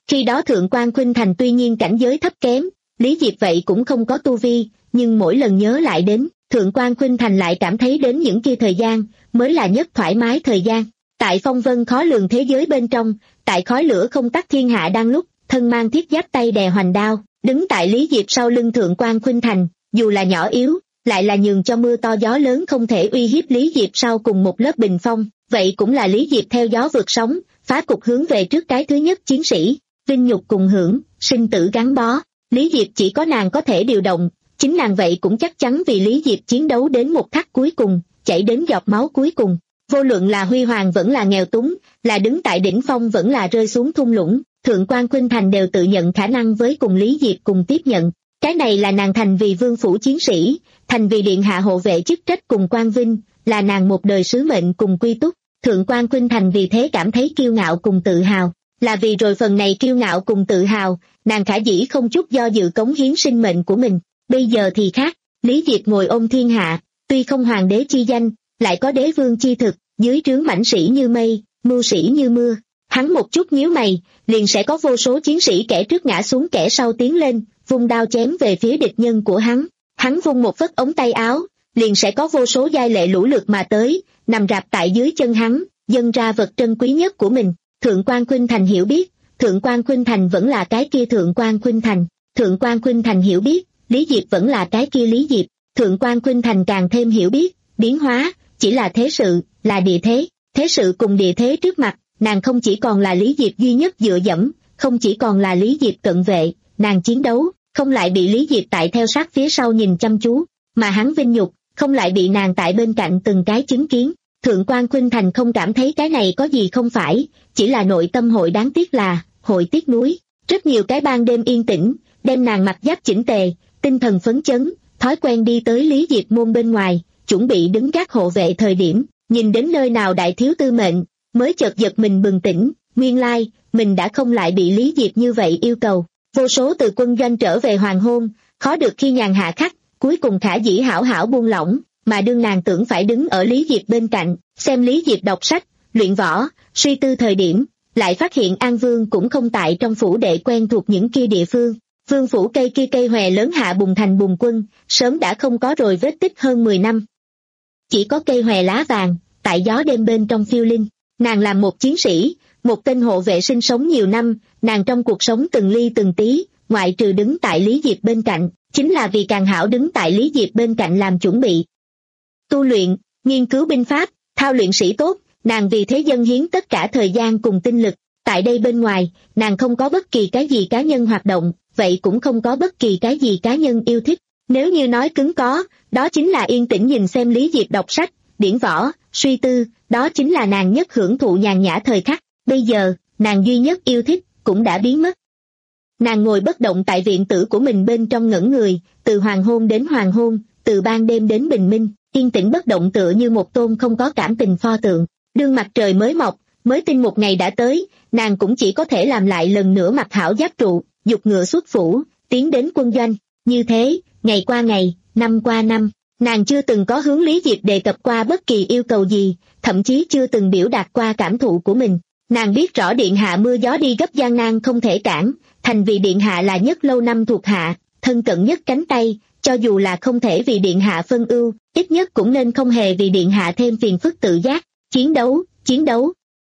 Khi đó Thượng quan Khuynh Thành tuy nhiên cảnh giới thấp kém, Lý Diệp vậy cũng không có tu vi, nhưng mỗi lần nhớ lại đến, Thượng quan Khuynh Thành lại cảm thấy đến những kia thời gian, mới là nhất thoải mái thời gian. Tại phong vân khó lường thế giới bên trong, tại khói lửa không tắt thiên hạ đang lúc, thân mang thiết giáp tay đè hoành đao, đứng tại Lý Diệp sau lưng Thượng quan Khuynh Thành, dù là nhỏ yếu, lại là nhường cho mưa to gió lớn không thể uy hiếp Lý Diệp sau cùng một lớp bình phong, vậy cũng là Lý Diệp theo gió vượt sóng, phá cục hướng về trước cái thứ nhất chiến sĩ, vinh nhục cùng hưởng, sinh tử gắn bó. Lý Diệp chỉ có nàng có thể điều động, chính nàng vậy cũng chắc chắn vì Lý Diệp chiến đấu đến một khắc cuối cùng, chảy đến giọt máu cuối cùng. Vô luận là huy hoàng vẫn là nghèo túng, là đứng tại đỉnh phong vẫn là rơi xuống thung lũng, Thượng quan Khuynh Thành đều tự nhận khả năng với cùng Lý Diệp cùng tiếp nhận. Cái này là nàng thành vì vương phủ chiến sĩ, thành vì điện hạ hộ vệ chức trách cùng quang vinh, là nàng một đời sứ mệnh cùng quy túc. Thượng quan Khuynh Thành vì thế cảm thấy kiêu ngạo cùng tự hào, là vì rồi phần này kiêu ngạo cùng tự hào, nàng khả dĩ không chút do dự cống hiến sinh mệnh của mình. Bây giờ thì khác, Lý Diệp ngồi ôm thiên hạ, tuy không hoàng đế chi danh, lại có đế vương chi thực, dưới trướng mãnh sĩ như mây, mưu sĩ như mưa. Hắn một chút nhíu mày, liền sẽ có vô số chiến sĩ kẻ trước ngã xuống kẻ sau tiến lên, vung đao chém về phía địch nhân của hắn. Hắn vung một phất ống tay áo, liền sẽ có vô số giai lệ lũ lượt mà tới, nằm rạp tại dưới chân hắn, dâng ra vật trân quý nhất của mình. Thượng quan Khuynh Thành hiểu biết, Thượng quan Khuynh Thành vẫn là cái kia Thượng quan Khuynh Thành. Thượng quan Khuynh Thành hiểu biết, Lý Diệp vẫn là cái kia Lý Diệp. Thượng quan Khuynh Thành càng thêm hiểu biết, biến hóa, chỉ là thế sự, là địa thế. Thế sự cùng địa thế trước mặt, nàng không chỉ còn là Lý Diệp duy nhất dựa dẫm, không chỉ còn là Lý Diệp cận vệ, nàng chiến đấu, không lại bị Lý Diệp tại theo sát phía sau nhìn chăm chú, mà hắn vinh nhục, không lại bị nàng tại bên cạnh từng cái chứng kiến. Thượng quan Khuynh Thành không cảm thấy cái này có gì không phải, chỉ là nội tâm hội đáng tiếc là, hội tiếc nuối. Rất nhiều cái ban đêm yên tĩnh, đem nàng mặc giáp chỉnh tề, tinh thần phấn chấn, thói quen đi tới Lý Diệp môn bên ngoài, chuẩn bị đứng gác hộ vệ thời điểm, nhìn đến nơi nào đại thiếu tư mệnh, mới chợt giật mình bừng tỉnh, nguyên lai, mình đã không lại bị Lý Diệp như vậy yêu cầu. Vô số từ quân doanh trở về hoàng hôn, khó được khi nhàn hạ khắc, cuối cùng khả dĩ hảo hảo buông lỏng, mà đương nàng tưởng phải đứng ở Lý Diệp bên cạnh, xem Lý Diệp đọc sách, luyện võ, suy tư thời điểm, lại phát hiện An Vương cũng không tại trong phủ đệ quen thuộc những kia địa phương. Vương phủ cây kia cây hòe lớn hạ bùng thành bùng quân, sớm đã không có rồi vết tích hơn mười năm. Chỉ có cây hòe lá vàng, tại gió đêm bên trong phiêu linh. Nàng làm một chiến sĩ, một tên hộ vệ sinh sống nhiều năm, nàng trong cuộc sống từng ly từng tí, ngoại trừ đứng tại Lý Diệp bên cạnh, chính là vì càng hảo đứng tại Lý Diệp bên cạnh làm chuẩn bị. Tu luyện, nghiên cứu binh pháp, thao luyện sĩ tốt, nàng vì thế dâng hiến tất cả thời gian cùng tinh lực. Tại đây bên ngoài, nàng không có bất kỳ cái gì cá nhân hoạt động, vậy cũng không có bất kỳ cái gì cá nhân yêu thích. Nếu như nói cứng có, đó chính là yên tĩnh nhìn xem Lý Diệp đọc sách, điển võ, suy tư, đó chính là nàng nhất hưởng thụ nhàn nhã thời khắc. Bây giờ, nàng duy nhất yêu thích, cũng đã biến mất. Nàng ngồi bất động tại viện tử của mình bên trong ngẩn người, từ hoàng hôn đến hoàng hôn, từ ban đêm đến bình minh, yên tĩnh bất động tựa như một tôn không có cảm tình pho tượng. Đương mặt trời mới mọc, mới tin một ngày đã tới, nàng cũng chỉ có thể làm lại lần nữa mặc hảo giáp trụ, dục ngựa xuất phủ, tiến đến quân doanh. Như thế, ngày qua ngày, năm qua năm, nàng chưa từng có hướng Lý Diệp đề cập qua bất kỳ yêu cầu gì, thậm chí chưa từng biểu đạt qua cảm thụ của mình. Nàng biết rõ điện hạ mưa gió đi gấp gian nan không thể cản, thành vì điện hạ là nhất lâu năm thuộc hạ, thân cận nhất cánh tay, cho dù là không thể vì điện hạ phân ưu, ít nhất cũng nên không hề vì điện hạ thêm phiền phức tự giác. Chiến đấu, chiến đấu.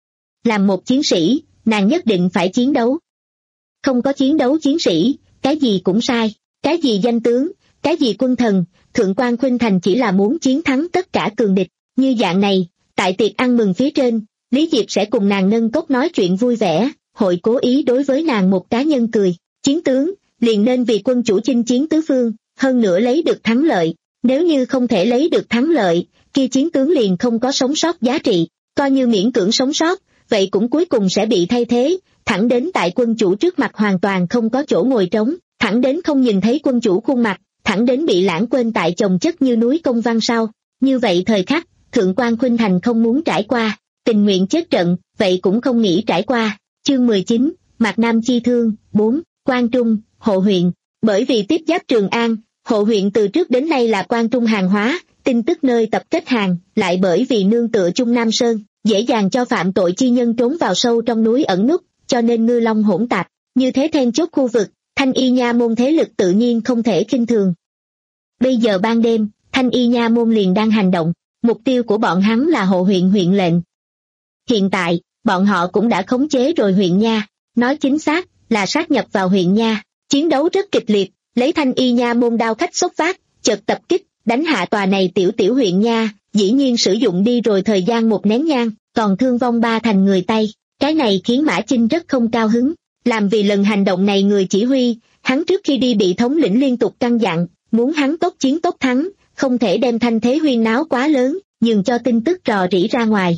Làm một chiến sĩ, nàng nhất định phải chiến đấu. Không có chiến đấu chiến sĩ, cái gì cũng sai, cái gì danh tướng, cái gì quân thần, Thượng quan Khuynh Thành chỉ là muốn chiến thắng tất cả cường địch. Như dạng này, tại tiệc ăn mừng phía trên, Lý Diệp sẽ cùng nàng nâng cốc nói chuyện vui vẻ, hội cố ý đối với nàng một cá nhân cười. Chiến tướng, liền nên vì quân chủ chinh chiến tứ phương, hơn nữa lấy được thắng lợi. Nếu như không thể lấy được thắng lợi, kia chiến tướng liền không có sống sót giá trị. Coi như miễn cưỡng sống sót, vậy cũng cuối cùng sẽ bị thay thế, thẳng đến tại quân chủ trước mặt hoàn toàn không có chỗ ngồi trống, thẳng đến không nhìn thấy quân chủ khuôn mặt, thẳng đến bị lãng quên tại chồng chất như núi công văn sau. Như vậy thời khắc, Thượng quan Khuynh Thành không muốn trải qua, tình nguyện chết trận, vậy cũng không nghĩ trải qua. Chương mười chín, Mạc Nam chi thương, bốn, Quan Trung, Hộ huyện. Bởi vì tiếp giáp Trường An, Hộ huyện từ trước đến nay là Quan Trung hàng hóa, tin tức nơi tập kết hàng, lại bởi vì nương tựa Trung Nam Sơn, dễ dàng cho phạm tội chi nhân trốn vào sâu trong núi ẩn núp, cho nên ngư long hỗn tạp. Như thế then chốt khu vực, Thanh Y Nha môn thế lực tự nhiên không thể khinh thường. Bây giờ ban đêm, Thanh Y Nha môn liền đang hành động, mục tiêu của bọn hắn là hộ huyện huyện lệnh. Hiện tại, bọn họ cũng đã khống chế rồi huyện nha, nói chính xác là sát nhập vào huyện nha, chiến đấu rất kịch liệt, lấy Thanh Y Nha môn đao khách xốc vác, chợt tập kích, đánh hạ tòa này tiểu tiểu huyện nha, dĩ nhiên sử dụng đi rồi thời gian một nén nhang, còn thương vong ba thành người Tây, cái này khiến Mã Chinh rất không cao hứng, làm vì lần hành động này người chỉ huy, hắn trước khi đi bị thống lĩnh liên tục căn dặn, muốn hắn tốt chiến tốt thắng, không thể đem thanh thế huyên náo quá lớn, nhường cho tin tức rò rỉ ra ngoài.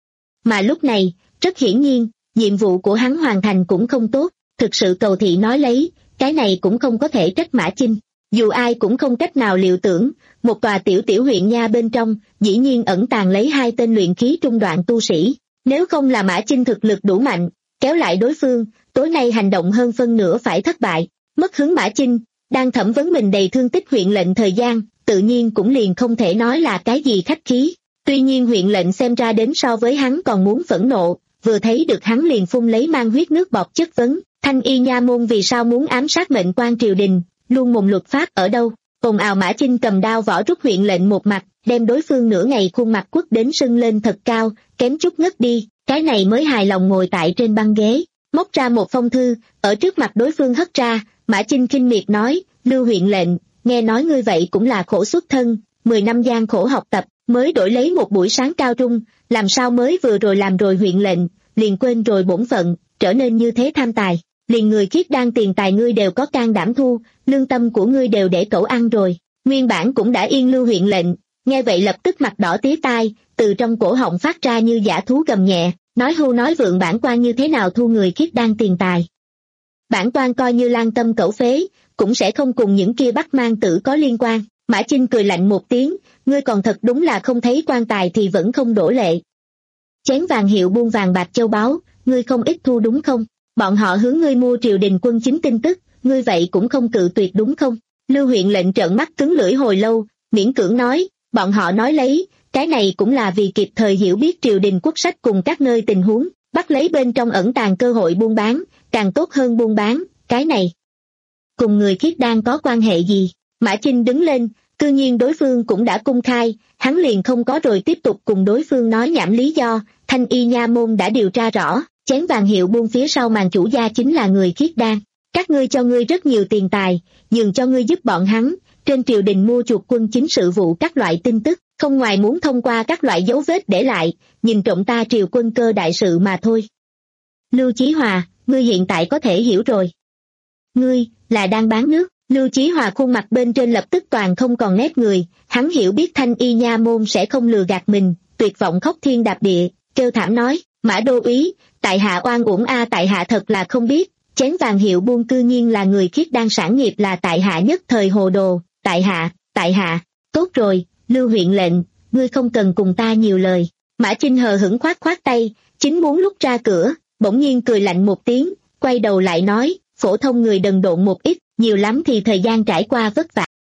Mà lúc này, rất hiển nhiên, nhiệm vụ của hắn hoàn thành cũng không tốt, thực sự cầu thị nói lấy, cái này cũng không có thể trách Mã Chinh. Dù ai cũng không cách nào liệu tưởng, một tòa tiểu tiểu huyện nha bên trong, dĩ nhiên ẩn tàng lấy hai tên luyện khí trung đoạn tu sĩ. Nếu không là Mã Chinh thực lực đủ mạnh, kéo lại đối phương, tối nay hành động hơn phân nửa phải thất bại. Mất hứng Mã Chinh, đang thẩm vấn mình đầy thương tích huyện lệnh thời gian, tự nhiên cũng liền không thể nói là cái gì khách khí. Tuy nhiên huyện lệnh xem ra đến so với hắn còn muốn phẫn nộ, vừa thấy được hắn liền phun lấy mang huyết nước bọt chất vấn, Thanh Y Nha môn vì sao muốn ám sát mệnh quan triều đình, luôn mồm luật pháp ở đâu. Ồn ào Mã Chinh cầm đao võ rút huyện lệnh một mặt, đem đối phương nửa ngày khuôn mặt quất đến sưng lên thật cao, kém chút ngất đi, cái này mới hài lòng ngồi tại trên băng ghế, móc ra một phong thư, ở trước mặt đối phương hất ra, Mã Chinh khinh miệt nói, Lưu huyện lệnh, nghe nói ngươi vậy cũng là khổ xuất thân, mười năm gian khổ học tập, mới đổi lấy một buổi sáng cao trung, làm sao mới vừa rồi làm rồi huyện lệnh, liền quên rồi bổn phận, trở nên như thế tham tài, liền người khiết đan tiền tài ngươi đều có can đảm thu, lương tâm của ngươi đều để cẩu ăn rồi. Nguyên bản cũng đã yên Lưu huyện lệnh, nghe vậy lập tức mặt đỏ tía tai, từ trong cổ họng phát ra như dã thú gầm nhẹ, nói hưu nói vượng bản quan như thế nào thu người khiết đan tiền tài. Bản quan coi như lan tâm cẩu phế, cũng sẽ không cùng những kia bắt mang tử có liên quan. Mã Chinh cười lạnh một tiếng, ngươi còn thật đúng là không thấy quan tài thì vẫn không đổ lệ. Chén vàng hiệu buôn vàng bạc châu báu, ngươi không ít thu đúng không? Bọn họ hướng ngươi mua triều đình quân chính tin tức, ngươi vậy cũng không cự tuyệt đúng không? Lưu huyện lệnh trợn mắt cứng lưỡi hồi lâu, miễn cưỡng nói, bọn họ nói lấy, cái này cũng là vì kịp thời hiểu biết triều đình quốc sách cùng các nơi tình huống, bắt lấy bên trong ẩn tàng cơ hội buôn bán, càng tốt hơn buôn bán, cái này. Cùng người khiết đan có quan hệ gì? Mã Chinh đứng lên, cư nhiên đối phương cũng đã công khai, hắn liền không có rồi tiếp tục cùng đối phương nói nhảm lý do, Thanh Y Nha môn đã điều tra rõ, chén vàng hiệu buôn phía sau màn chủ gia chính là người khiết đan. Các ngươi cho ngươi rất nhiều tiền tài, dường cho ngươi giúp bọn hắn, trên triều đình mua chuộc quân chính sự vụ các loại tin tức, không ngoài muốn thông qua các loại dấu vết để lại, nhìn trộm ta triều quân cơ đại sự mà thôi. Lưu Chí Hòa, ngươi hiện tại có thể hiểu rồi. Ngươi, là đang bán nước. Lưu Chí Hòa khuôn mặt bên trên lập tức toàn không còn nét người, hắn hiểu biết Thanh Y Nha môn sẽ không lừa gạt mình, tuyệt vọng khóc thiên đạp địa, kêu thảm nói, Mã đô úy, tại hạ oan uổng a tại hạ thật là không biết, chén vàng hiệu buôn cư nhiên là người khiết đan sản nghiệp là tại hạ nhất thời hồ đồ, tại hạ, tại hạ, tốt rồi, Lưu huyện lệnh, ngươi không cần cùng ta nhiều lời. Mã Chinh hờ hững khoát khoát tay, chính muốn lúc ra cửa, bỗng nhiên cười lạnh một tiếng, quay đầu lại nói, phổ thông người đần độn một ít, nhiều lắm thì thời gian trải qua vất vả.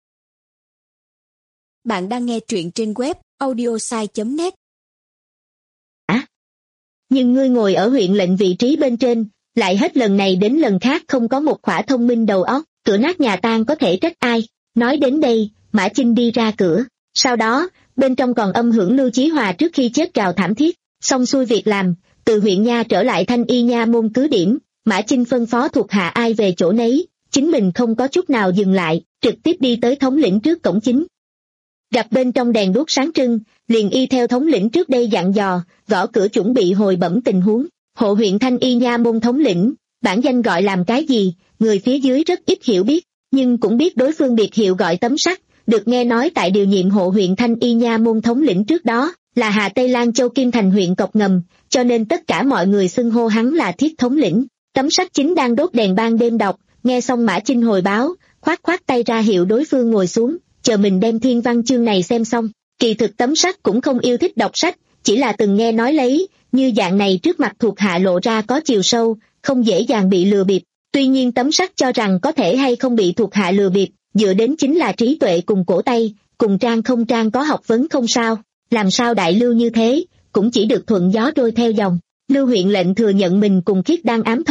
Bạn đang nghe truyện trên web audiosai chấm net. À, nhưng ngươi ngồi ở huyện lệnh vị trí bên trên, lại hết lần này đến lần khác không có một khỏa thông minh đầu óc, cửa nát nhà tan có thể trách ai. Nói đến đây, Mã Chinh đi ra cửa, sau đó, bên trong còn âm hưởng Lưu Chí Hòa trước khi chết gào thảm thiết, xong xuôi việc làm, từ huyện nha trở lại Thanh Y Nha môn cứ điểm, Mã Chinh phân phó thuộc hạ ai về chỗ nấy, chính mình không có chút nào dừng lại, trực tiếp đi tới thống lĩnh trước cổng chính. Gặp bên trong đèn đuốc sáng trưng, liền y theo thống lĩnh trước đây dặn dò, gõ cửa chuẩn bị hồi bẩm tình huống. Hộ huyện Thanh Y Nha môn thống lĩnh, bản danh gọi làm cái gì, người phía dưới rất ít hiểu biết, nhưng cũng biết đối phương biệt hiệu gọi Tấm Sắt, được nghe nói tại điều nhiệm hộ huyện Thanh Y Nha môn thống lĩnh trước đó, là Hà Tây Lan Châu Kim Thành huyện Cọc Ngầm, cho nên tất cả mọi người xưng hô hắn là Thiết thống lĩnh. Tấm Sắt chính đang đốt đèn ban đêm đọc, nghe xong Mã Chinh hồi báo, khoát khoát tay ra hiệu đối phương ngồi xuống, chờ mình đem thiên văn chương này xem xong. Kỳ thực Tấm Sắt cũng không yêu thích đọc sách, chỉ là từng nghe nói lấy, như dạng này trước mặt thuộc hạ lộ ra có chiều sâu, không dễ dàng bị lừa bịp. Tuy nhiên Tấm Sắt cho rằng có thể hay không bị thuộc hạ lừa bịp, dựa đến chính là trí tuệ cùng cổ tay, cùng trang không trang có học vấn không sao, làm sao đại lưu như thế, cũng chỉ được thuận gió trôi theo dòng. Lưu huyện lệnh thừa nhận mình cùng khiết đan ám thông,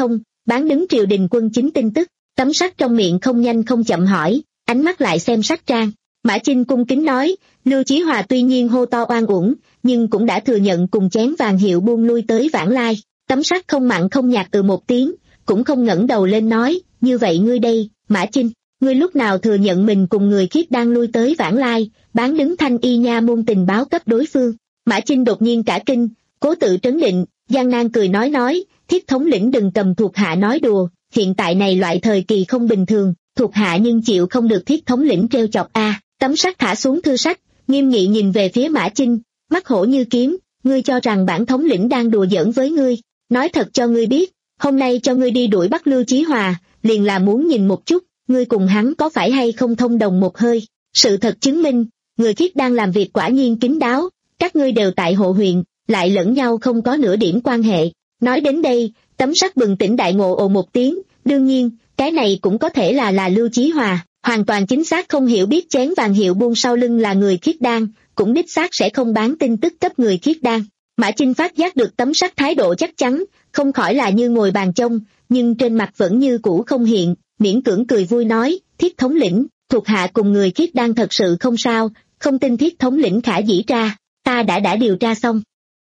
bán đứng triều đình quân chính tin tức. Tấm sắt trong miệng không nhanh không chậm hỏi, ánh mắt lại xem sách trang. Mã Chinh cung kính nói, Lưu Chí Hòa tuy nhiên hô to oan uổng, nhưng cũng đã thừa nhận cùng chén vàng hiệu buôn lui tới Vãng Lai. Tấm sắt không mặn không nhạt từ một tiếng, cũng không ngẩng đầu lên nói, như vậy ngươi đây, Mã Chinh, ngươi lúc nào thừa nhận mình cùng người Khiết Đan lui tới Vãng Lai, bán đứng Thanh Y Nha môn tình báo cấp đối phương. Mã Chinh đột nhiên cả kinh, cố tự trấn định, gian nan cười nói nói, Thiết thống lĩnh đừng cầm thuộc hạ nói đùa, hiện tại này loại thời kỳ không bình thường, thuộc hạ nhưng chịu không được Thiết thống lĩnh trêu chọc a. À. Tấm sắt thả xuống thư sách, nghiêm nghị nhìn về phía Mã Chinh, mắt hổ như kiếm, ngươi cho rằng bản thống lĩnh đang đùa giỡn với ngươi, nói thật cho ngươi biết, hôm nay cho ngươi đi đuổi bắt Lưu Chí Hòa, liền là muốn nhìn một chút, ngươi cùng hắn có phải hay không thông đồng một hơi. Sự thật chứng minh, người Khiết đang làm việc quả nhiên kín đáo, các ngươi đều tại hộ huyện, lại lẫn nhau không có nửa điểm quan hệ. Nói đến đây, tấm sắt bừng tỉnh đại ngộ ồ một tiếng, đương nhiên, cái này cũng có thể là là Lưu Chí Hòa, hoàn toàn chính xác không hiểu biết chén vàng hiệu buôn sau lưng là người Khiết Đan, cũng đích xác sẽ không bán tin tức cấp người Khiết Đan. Mã Chinh phát giác được tấm sắt thái độ chắc chắn, không khỏi là như ngồi bàn trông, nhưng trên mặt vẫn như cũ không hiện, miễn cưỡng cười vui nói, Thiết thống lĩnh, thuộc hạ cùng người Khiết Đan thật sự không sao, không tin Thiết thống lĩnh khả dĩ ra, ta đã đã điều tra xong.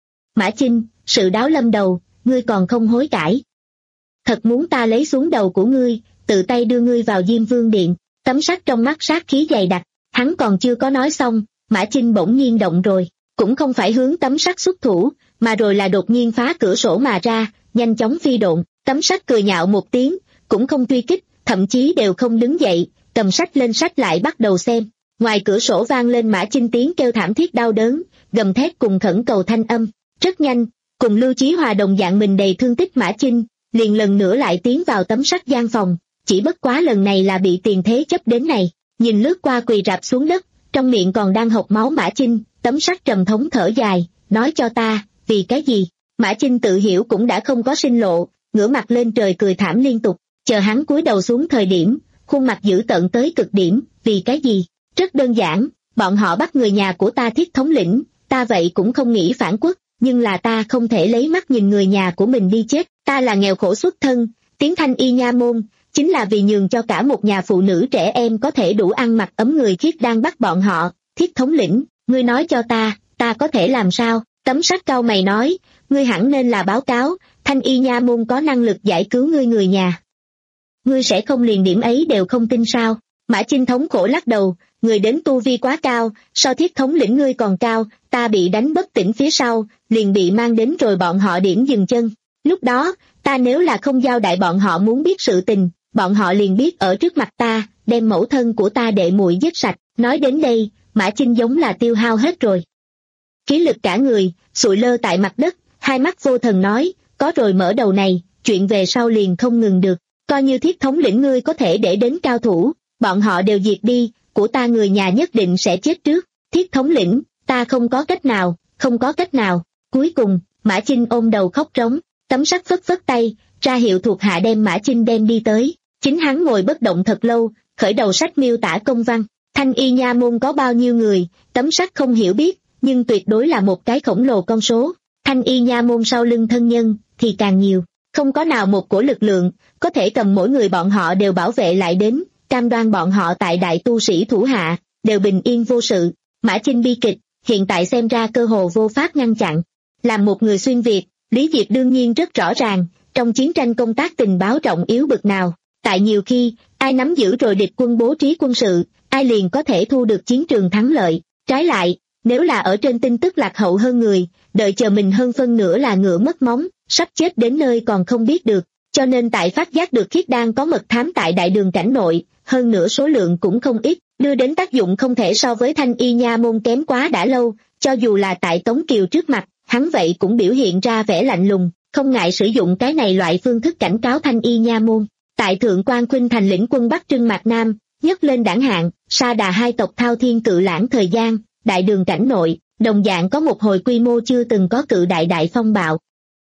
Mã Chinh, sự đáo lâm đầu, ngươi còn không hối cải. Thật muốn ta lấy xuống đầu của ngươi, tự tay đưa ngươi vào Diêm Vương Điện. Tấm sắt trong mắt sát khí dày đặc, hắn còn chưa có nói xong, Mã Chinh bỗng nhiên động rồi, cũng không phải hướng tấm sắt xuất thủ, mà rồi là đột nhiên phá cửa sổ mà ra, nhanh chóng phi độn. Tấm sắt cười nhạo một tiếng, cũng không truy kích, thậm chí đều không đứng dậy, cầm sách lên sách lại bắt đầu xem. Ngoài cửa sổ vang lên Mã Chinh tiếng kêu thảm thiết đau đớn, gầm thét cùng khẩn cầu thanh âm. Rất nhanh, cùng Lưu Chí Hòa đồng dạng mình đầy thương tích Mã Chinh, liền lần nữa lại tiến vào tấm sắt gian phòng, chỉ bất quá lần này là bị tiền thế chấp đến này. Nhìn lướt qua quỳ rạp xuống đất, trong miệng còn đang hộc máu Mã Chinh, tấm sắt trầm thống thở dài, nói cho ta, vì cái gì? Mã Chinh tự hiểu cũng đã không có sinh lộ, ngửa mặt lên trời cười thảm liên tục, chờ hắn cúi đầu xuống thời điểm, khuôn mặt dữ tợn tới cực điểm, vì cái gì? Rất đơn giản, bọn họ bắt người nhà của ta Thiết thống lĩnh, ta vậy cũng không nghĩ phản quốc, nhưng là ta không thể lấy mắt nhìn người nhà của mình đi chết, ta là nghèo khổ xuất thân, tiến Thanh Y Nha môn, chính là vì nhường cho cả một nhà phụ nữ trẻ em có thể đủ ăn mặc ấm người Khiết đang bắt bọn họ. Thiết thống lĩnh, ngươi nói cho ta, ta có thể làm sao? Tấm sắt cau mày nói, ngươi hẳn nên là báo cáo, Thanh Y Nha môn có năng lực giải cứu ngươi người nhà. Ngươi sẽ không liền điểm ấy đều không tin sao? Mã Chinh thống khổ lắc đầu, người đến tu vi quá cao, so Thiết thống lĩnh ngươi còn cao, ta bị đánh bất tỉnh phía sau, liền bị mang đến rồi bọn họ điểm dừng chân. Lúc đó, ta nếu là không giao đại bọn họ muốn biết sự tình, bọn họ liền biết ở trước mặt ta, đem mẫu thân của ta đệ muội giết sạch. Nói đến đây, Mã Chinh giống là tiêu hao hết rồi. Khí lực cả người, sụi lơ tại mặt đất, hai mắt vô thần nói, có rồi mở đầu này, chuyện về sau liền không ngừng được, coi như Thiết thống lĩnh ngươi có thể để đến cao thủ, bọn họ đều diệt đi, của ta người nhà nhất định sẽ chết trước. Thiết thống lĩnh, ta không có cách nào, không có cách nào. Cuối cùng, Mã Chinh ôm đầu khóc trống, tấm sắt phất phất tay, ra hiệu thuộc hạ đem Mã Chinh đem đi tới. Chính hắn ngồi bất động thật lâu, khởi đầu sách miêu tả công văn. Thanh Y Nha môn có bao nhiêu người, tấm sắt không hiểu biết, nhưng tuyệt đối là một cái khổng lồ con số. Thanh Y Nha môn sau lưng thân nhân, thì càng nhiều. Không có nào một cổ lực lượng, có thể cầm mỗi người bọn họ đều bảo vệ lại đến, cam đoan bọn họ tại đại tu sĩ thủ hạ, đều bình yên vô sự. Mã Chinh bi kịch, hiện tại xem ra cơ hồ vô pháp ngăn chặn. Làm một người xuyên Việt, Lý Diệp đương nhiên rất rõ ràng, trong chiến tranh công tác tình báo trọng yếu bực nào. Tại nhiều khi, ai nắm giữ rồi địch quân bố trí quân sự, ai liền có thể thu được chiến trường thắng lợi. Trái lại, nếu là ở trên tin tức lạc hậu hơn người, đợi chờ mình hơn phân nửa là ngựa mất móng, sắp chết đến nơi còn không biết được. Cho nên tại phát giác được Khiết Đan có mật thám tại đại đường cảnh nội, hơn nữa số lượng cũng không ít, đưa đến tác dụng không thể so với Thanh Y Nha môn kém quá đã lâu. Cho dù là tại Tống Kiều trước mặt, hắn vậy cũng biểu hiện ra vẻ lạnh lùng, không ngại sử dụng cái này loại phương thức cảnh cáo Thanh Y Nha môn. Tại Thượng Quan Khuynh Thành lĩnh quân Bắc Trưng Mạc Nam, nhấc lên đảng hạng, sa đà hai tộc thao thiên cự lãng thời gian, đại đường cảnh nội, đồng dạng có một hồi quy mô chưa từng có cự đại đại phong bạo.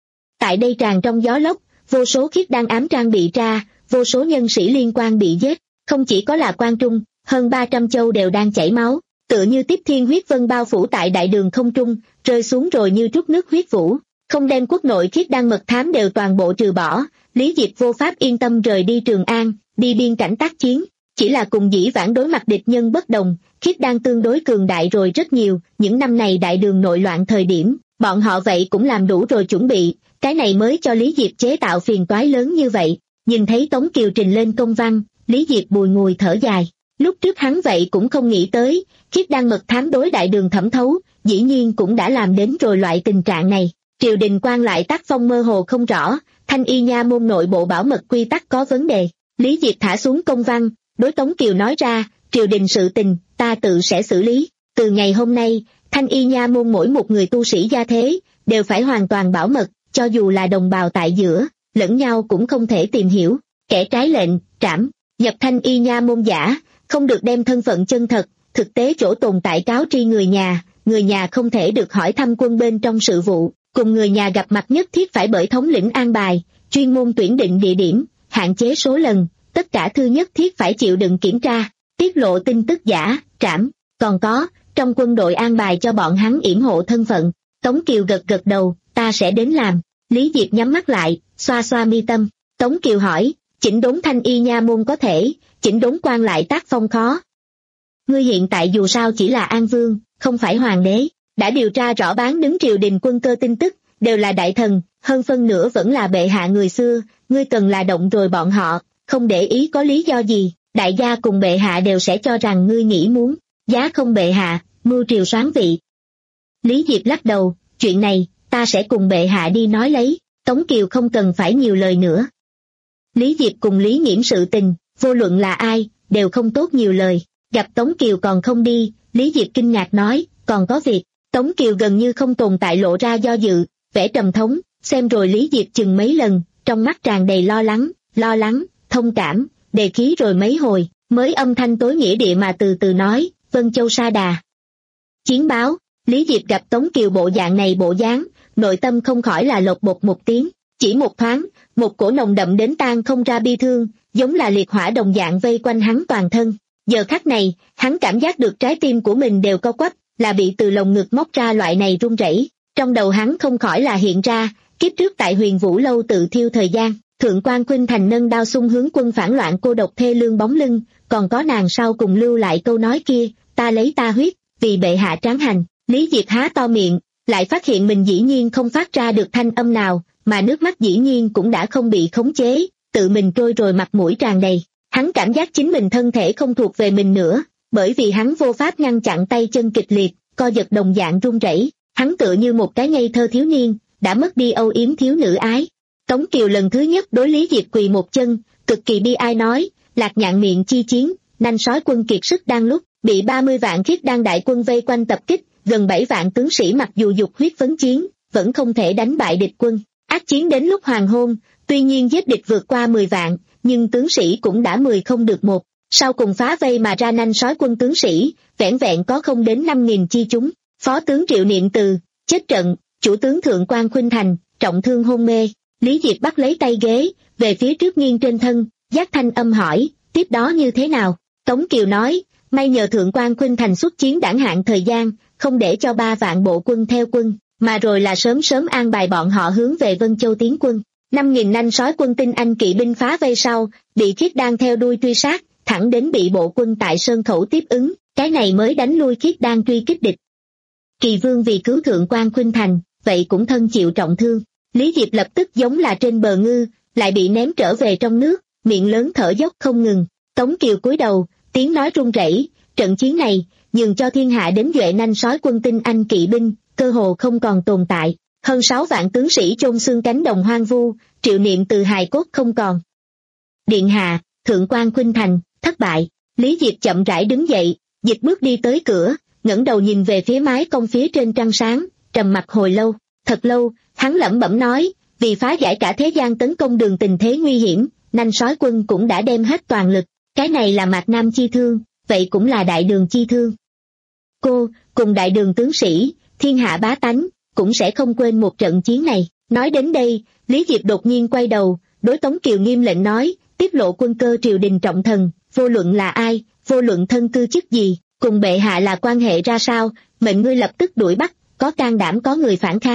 Tại đây tràn trong gió lốc, vô số Khiết Đan ám trang bị ra, vô số nhân sĩ liên quan bị giết, không chỉ có là Quan Trung, hơn ba trăm châu đều đang chảy máu, tựa như tiếp thiên huyết vân bao phủ tại đại đường không trung, rơi xuống rồi như trút nước huyết vũ. không đem quốc nội khiết đan mật thám đều toàn bộ trừ bỏ, Lý Diệp vô pháp yên tâm rời đi Trường An, đi biên cảnh tác chiến, chỉ là cùng dĩ vãng đối mặt địch nhân bất đồng, khiết đan tương đối cường đại rồi rất nhiều, những năm này đại đường nội loạn thời điểm, bọn họ vậy cũng làm đủ rồi chuẩn bị, cái này mới cho Lý Diệp chế tạo phiền toái lớn như vậy. Nhìn thấy Tống Kiều trình lên công văn, Lý Diệp bùi ngùi thở dài, lúc trước hắn vậy cũng không nghĩ tới, khiết đan mật thám đối đại đường thẩm thấu, dĩ nhiên cũng đã làm đến rồi loại tình trạng này. Triều đình quan lại tác phong mơ hồ không rõ, Thanh Y nha môn nội bộ bảo mật quy tắc có vấn đề. Lý Diệp thả xuống công văn, đối Tống Kiều nói ra, triều đình sự tình, ta tự sẽ xử lý. Từ ngày hôm nay, Thanh Y nha môn mỗi một người tu sĩ gia thế, đều phải hoàn toàn bảo mật, cho dù là đồng bào tại giữa, lẫn nhau cũng không thể tìm hiểu. Kẻ trái lệnh, trảm, nhập Thanh Y nha môn giả, không được đem thân phận chân thật, thực tế chỗ tồn tại cáo tri người nhà, người nhà không thể được hỏi thăm quân bên trong sự vụ, cùng người nhà gặp mặt nhất thiết phải bởi thống lĩnh an bài, chuyên môn tuyển định địa điểm, hạn chế số lần, tất cả thư nhất thiết phải chịu đựng kiểm tra, tiết lộ tin tức giả, trảm, còn có, trong quân đội an bài cho bọn hắn yểm hộ thân phận. Tống Kiều gật gật đầu, ta sẽ đến làm. Lý Diệp nhắm mắt lại, xoa xoa mi tâm. Tống Kiều hỏi, chỉnh đốn Thanh Y nha môn có thể, chỉnh đốn quan lại tác phong khó. Ngươi hiện tại dù sao chỉ là An Vương, không phải Hoàng đế, đã điều tra rõ bán đứng triều đình quân cơ tin tức, đều là đại thần, hơn phân nửa vẫn là bệ hạ người xưa, ngươi cần là động rồi bọn họ, không để ý có lý do gì, đại gia cùng bệ hạ đều sẽ cho rằng ngươi nghĩ muốn, giá không bệ hạ, mưu triều soán vị. Lý Diệp lắc đầu, chuyện này, ta sẽ cùng bệ hạ đi nói lấy, Tống Kiều không cần phải nhiều lời nữa. Lý Diệp cùng Lý Nghiễm sự tình, vô luận là ai, đều không tốt nhiều lời, gặp Tống Kiều còn không đi, Lý Diệp kinh ngạc nói, còn có việc. Tống Kiều gần như không tồn tại lộ ra do dự, vẻ trầm thống, xem rồi Lý Diệp chừng mấy lần, trong mắt tràn đầy lo lắng, lo lắng, thông cảm, đề khí rồi mấy hồi, mới âm thanh tối nghĩa địa mà từ từ nói, Vân Châu Sa Đà. Chiến báo, Lý Diệp gặp Tống Kiều bộ dạng này bộ dáng, nội tâm không khỏi là lột bột một tiếng, chỉ một thoáng, một cổ nồng đậm đến tan không ra bi thương, giống là liệt hỏa đồng dạng vây quanh hắn toàn thân. Giờ khắc này, hắn cảm giác được trái tim của mình đều co quắp, là bị từ lồng ngực móc ra loại này run rẩy. Trong đầu hắn không khỏi là hiện ra, kiếp trước tại Huyền Vũ lâu tự thiêu thời gian, Thượng quan Khuynh Thành nâng đao xung hướng quân phản loạn cô độc thê lương bóng lưng, còn có nàng sau cùng lưu lại câu nói kia, ta lấy ta huyết, vì bệ hạ tráng hành. Lý Diệp há to miệng, lại phát hiện mình dĩ nhiên không phát ra được thanh âm nào, mà nước mắt dĩ nhiên cũng đã không bị khống chế, tự mình trôi rồi mặt mũi tràn đầy. Hắn cảm giác chính mình thân thể không thuộc về mình nữa, bởi vì hắn vô pháp ngăn chặn tay chân kịch liệt, co giật đồng dạng run rẩy. Hắn tựa như một cái ngây thơ thiếu niên, đã mất đi âu yếm thiếu nữ ái. Tống Kiều lần thứ nhất đối Lý Diệp quỳ một chân, cực kỳ bi ai nói, Lạc Nhạn miệng chi chiến, nanh sói quân kiệt sức đang lúc, bị ba mươi vạn khiết đan đại quân vây quanh tập kích, gần bảy vạn tướng sĩ mặc dù dục huyết phấn chiến, vẫn không thể đánh bại địch quân. Ác chiến đến lúc hoàng hôn, tuy nhiên giết địch vượt qua mười vạn, nhưng tướng sĩ cũng đã mười không được một. Sau cùng phá vây mà ra nanh sói quân tướng sĩ, vẻn vẹn có không đến năm nghìn chi chúng. Phó tướng Triệu Niệm Từ, chết trận, chủ tướng Thượng quan Khuynh Thành, trọng thương hôn mê. Lý Diệp bắt lấy tay ghế, về phía trước nghiêng trên thân, giác thanh âm hỏi, tiếp đó như thế nào? Tống Kiều nói, may nhờ Thượng quan Khuynh Thành xuất chiến đảng hạn thời gian, không để cho ba vạn bộ quân theo quân, mà rồi là sớm sớm an bài bọn họ hướng về Vân Châu tiến quân. Năm nghìn nanh sói quân tinh anh kỵ binh phá vây sau, bị khiết đan theo đuôi truy sát, thẳng đến bị bộ quân tại Sơn Khẩu tiếp ứng, cái này mới đánh lui khiết đan truy kích địch. Kỳ Vương vì cứu Thượng quan Khuynh Thành, vậy cũng thân chịu trọng thương. Lý Diệp lập tức giống là trên bờ ngư, lại bị ném trở về trong nước, miệng lớn thở dốc không ngừng. Tống Kiều cúi đầu, tiếng nói run rẩy, trận chiến này, nhường cho thiên hạ đến duệ nanh sói quân tinh anh kỵ binh, cơ hồ không còn tồn tại. Hơn sáu vạn tướng sĩ chôn xương cánh đồng hoang vu, Triệu Niệm Từ hài cốt không còn. Điện hạ, Thượng quan Khuynh Thành, thất bại. Lý Diệp chậm rãi đứng dậy, dịch bước đi tới cửa, ngẩng đầu nhìn về phía mái cong phía trên trăng sáng, trầm mặc hồi lâu, thật lâu, hắn lẩm bẩm nói, vì phá giải cả thế gian tấn công đường tình thế nguy hiểm, nanh sói quân cũng đã đem hết toàn lực, cái này là Mạc Nam chi thương, vậy cũng là đại đường chi thương. Cô, cùng đại đường tướng sĩ, thiên hạ bá tánh, cũng sẽ không quên một trận chiến này. Nói đến đây, Lý Diệp đột nhiên quay đầu, đối Tống Kiều nghiêm lệnh nói, tiết lộ quân cơ triều đình trọng thần, vô luận là ai, vô luận thân cư chức gì, cùng bệ hạ là quan hệ ra sao, mệnh ngươi lập tức đuổi bắt, có can đảm có người phản kháng,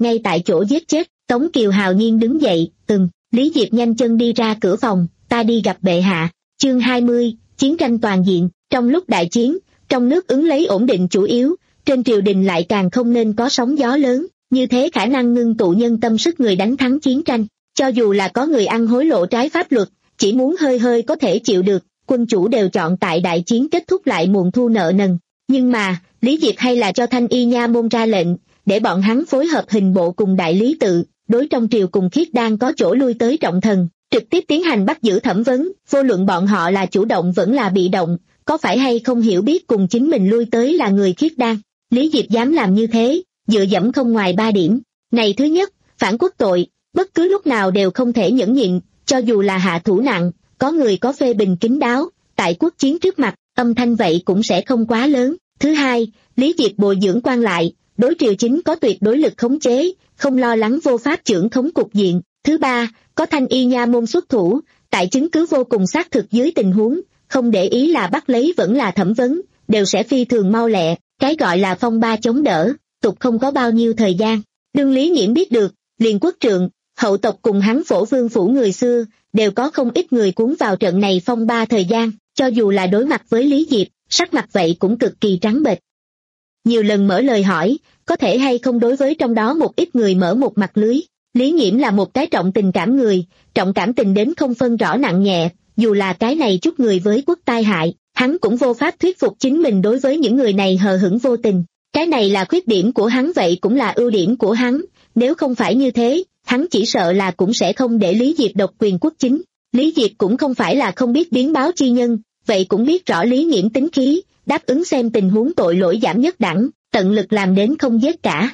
ngay tại chỗ giết chết. Tống Kiều hào nhiên đứng dậy, ừm, Lý Diệp nhanh chân đi ra cửa phòng, ta đi gặp bệ hạ. Chương hai mươi, chiến tranh toàn diện. Trong lúc đại chiến, trong nước ứng lấy ổn định chủ yếu, trên triều đình lại càng không nên có sóng gió lớn, như thế khả năng ngưng tụ nhân tâm sức người đánh thắng chiến tranh. Cho dù là có người ăn hối lộ trái pháp luật, chỉ muốn hơi hơi có thể chịu được, quân chủ đều chọn tại đại chiến kết thúc lại muộn thu nợ nần. Nhưng mà, Lý Diệp hay là cho Thanh Y Nha môn ra lệnh, để bọn hắn phối hợp hình bộ cùng đại lý tự, đối trong triều cùng Khiết Đan có chỗ lui tới trọng thần, trực tiếp tiến hành bắt giữ thẩm vấn, vô luận bọn họ là chủ động vẫn là bị động, có phải hay không hiểu biết cùng chính mình lui tới là người Khiết Đan. Lý Diệp dám làm như thế, dựa dẫm không ngoài ba điểm. Này thứ nhất, phản quốc tội, bất cứ lúc nào đều không thể nhẫn nhịn, cho dù là hạ thủ nặng, có người có phê bình kín đáo, tại quốc chiến trước mặt, âm thanh vậy cũng sẽ không quá lớn. Thứ hai, Lý Diệp bồi dưỡng quan lại, đối triều chính có tuyệt đối lực khống chế, không lo lắng vô pháp trưởng khống cục diện. Thứ ba, có Thanh Y Nha môn xuất thủ, tại chứng cứ vô cùng xác thực dưới tình huống, không để ý là bắt lấy vẫn là thẩm vấn, đều sẽ phi thường mau lẹ, cái gọi là phong ba chống đỡ, tục không có bao nhiêu thời gian. Đương Lý Nghiễm biết được, liền quốc trượng, hậu tộc cùng hắn phổ vương phủ người xưa, đều có không ít người cuốn vào trận này phong ba thời gian, cho dù là đối mặt với Lý Diệp, sắc mặt vậy cũng cực kỳ trắng bệch. Nhiều lần mở lời hỏi, có thể hay không đối với trong đó một ít người mở một mặt lưới. Lý Nghiễm là một cái trọng tình cảm người, trọng cảm tình đến không phân rõ nặng nhẹ, dù là cái này chút người với quốc tai hại, hắn cũng vô pháp thuyết phục chính mình đối với những người này hờ hững vô tình. Cái này là khuyết điểm của hắn vậy cũng là ưu điểm của hắn, nếu không phải như thế, hắn chỉ sợ là cũng sẽ không để Lý Diệp độc quyền quốc chính. Lý Diệp cũng không phải là không biết biến báo chi nhân, vậy cũng biết rõ Lý Nghiễm tính khí, đáp ứng xem tình huống tội lỗi giảm nhất đẳng, tận lực làm đến không giết cả.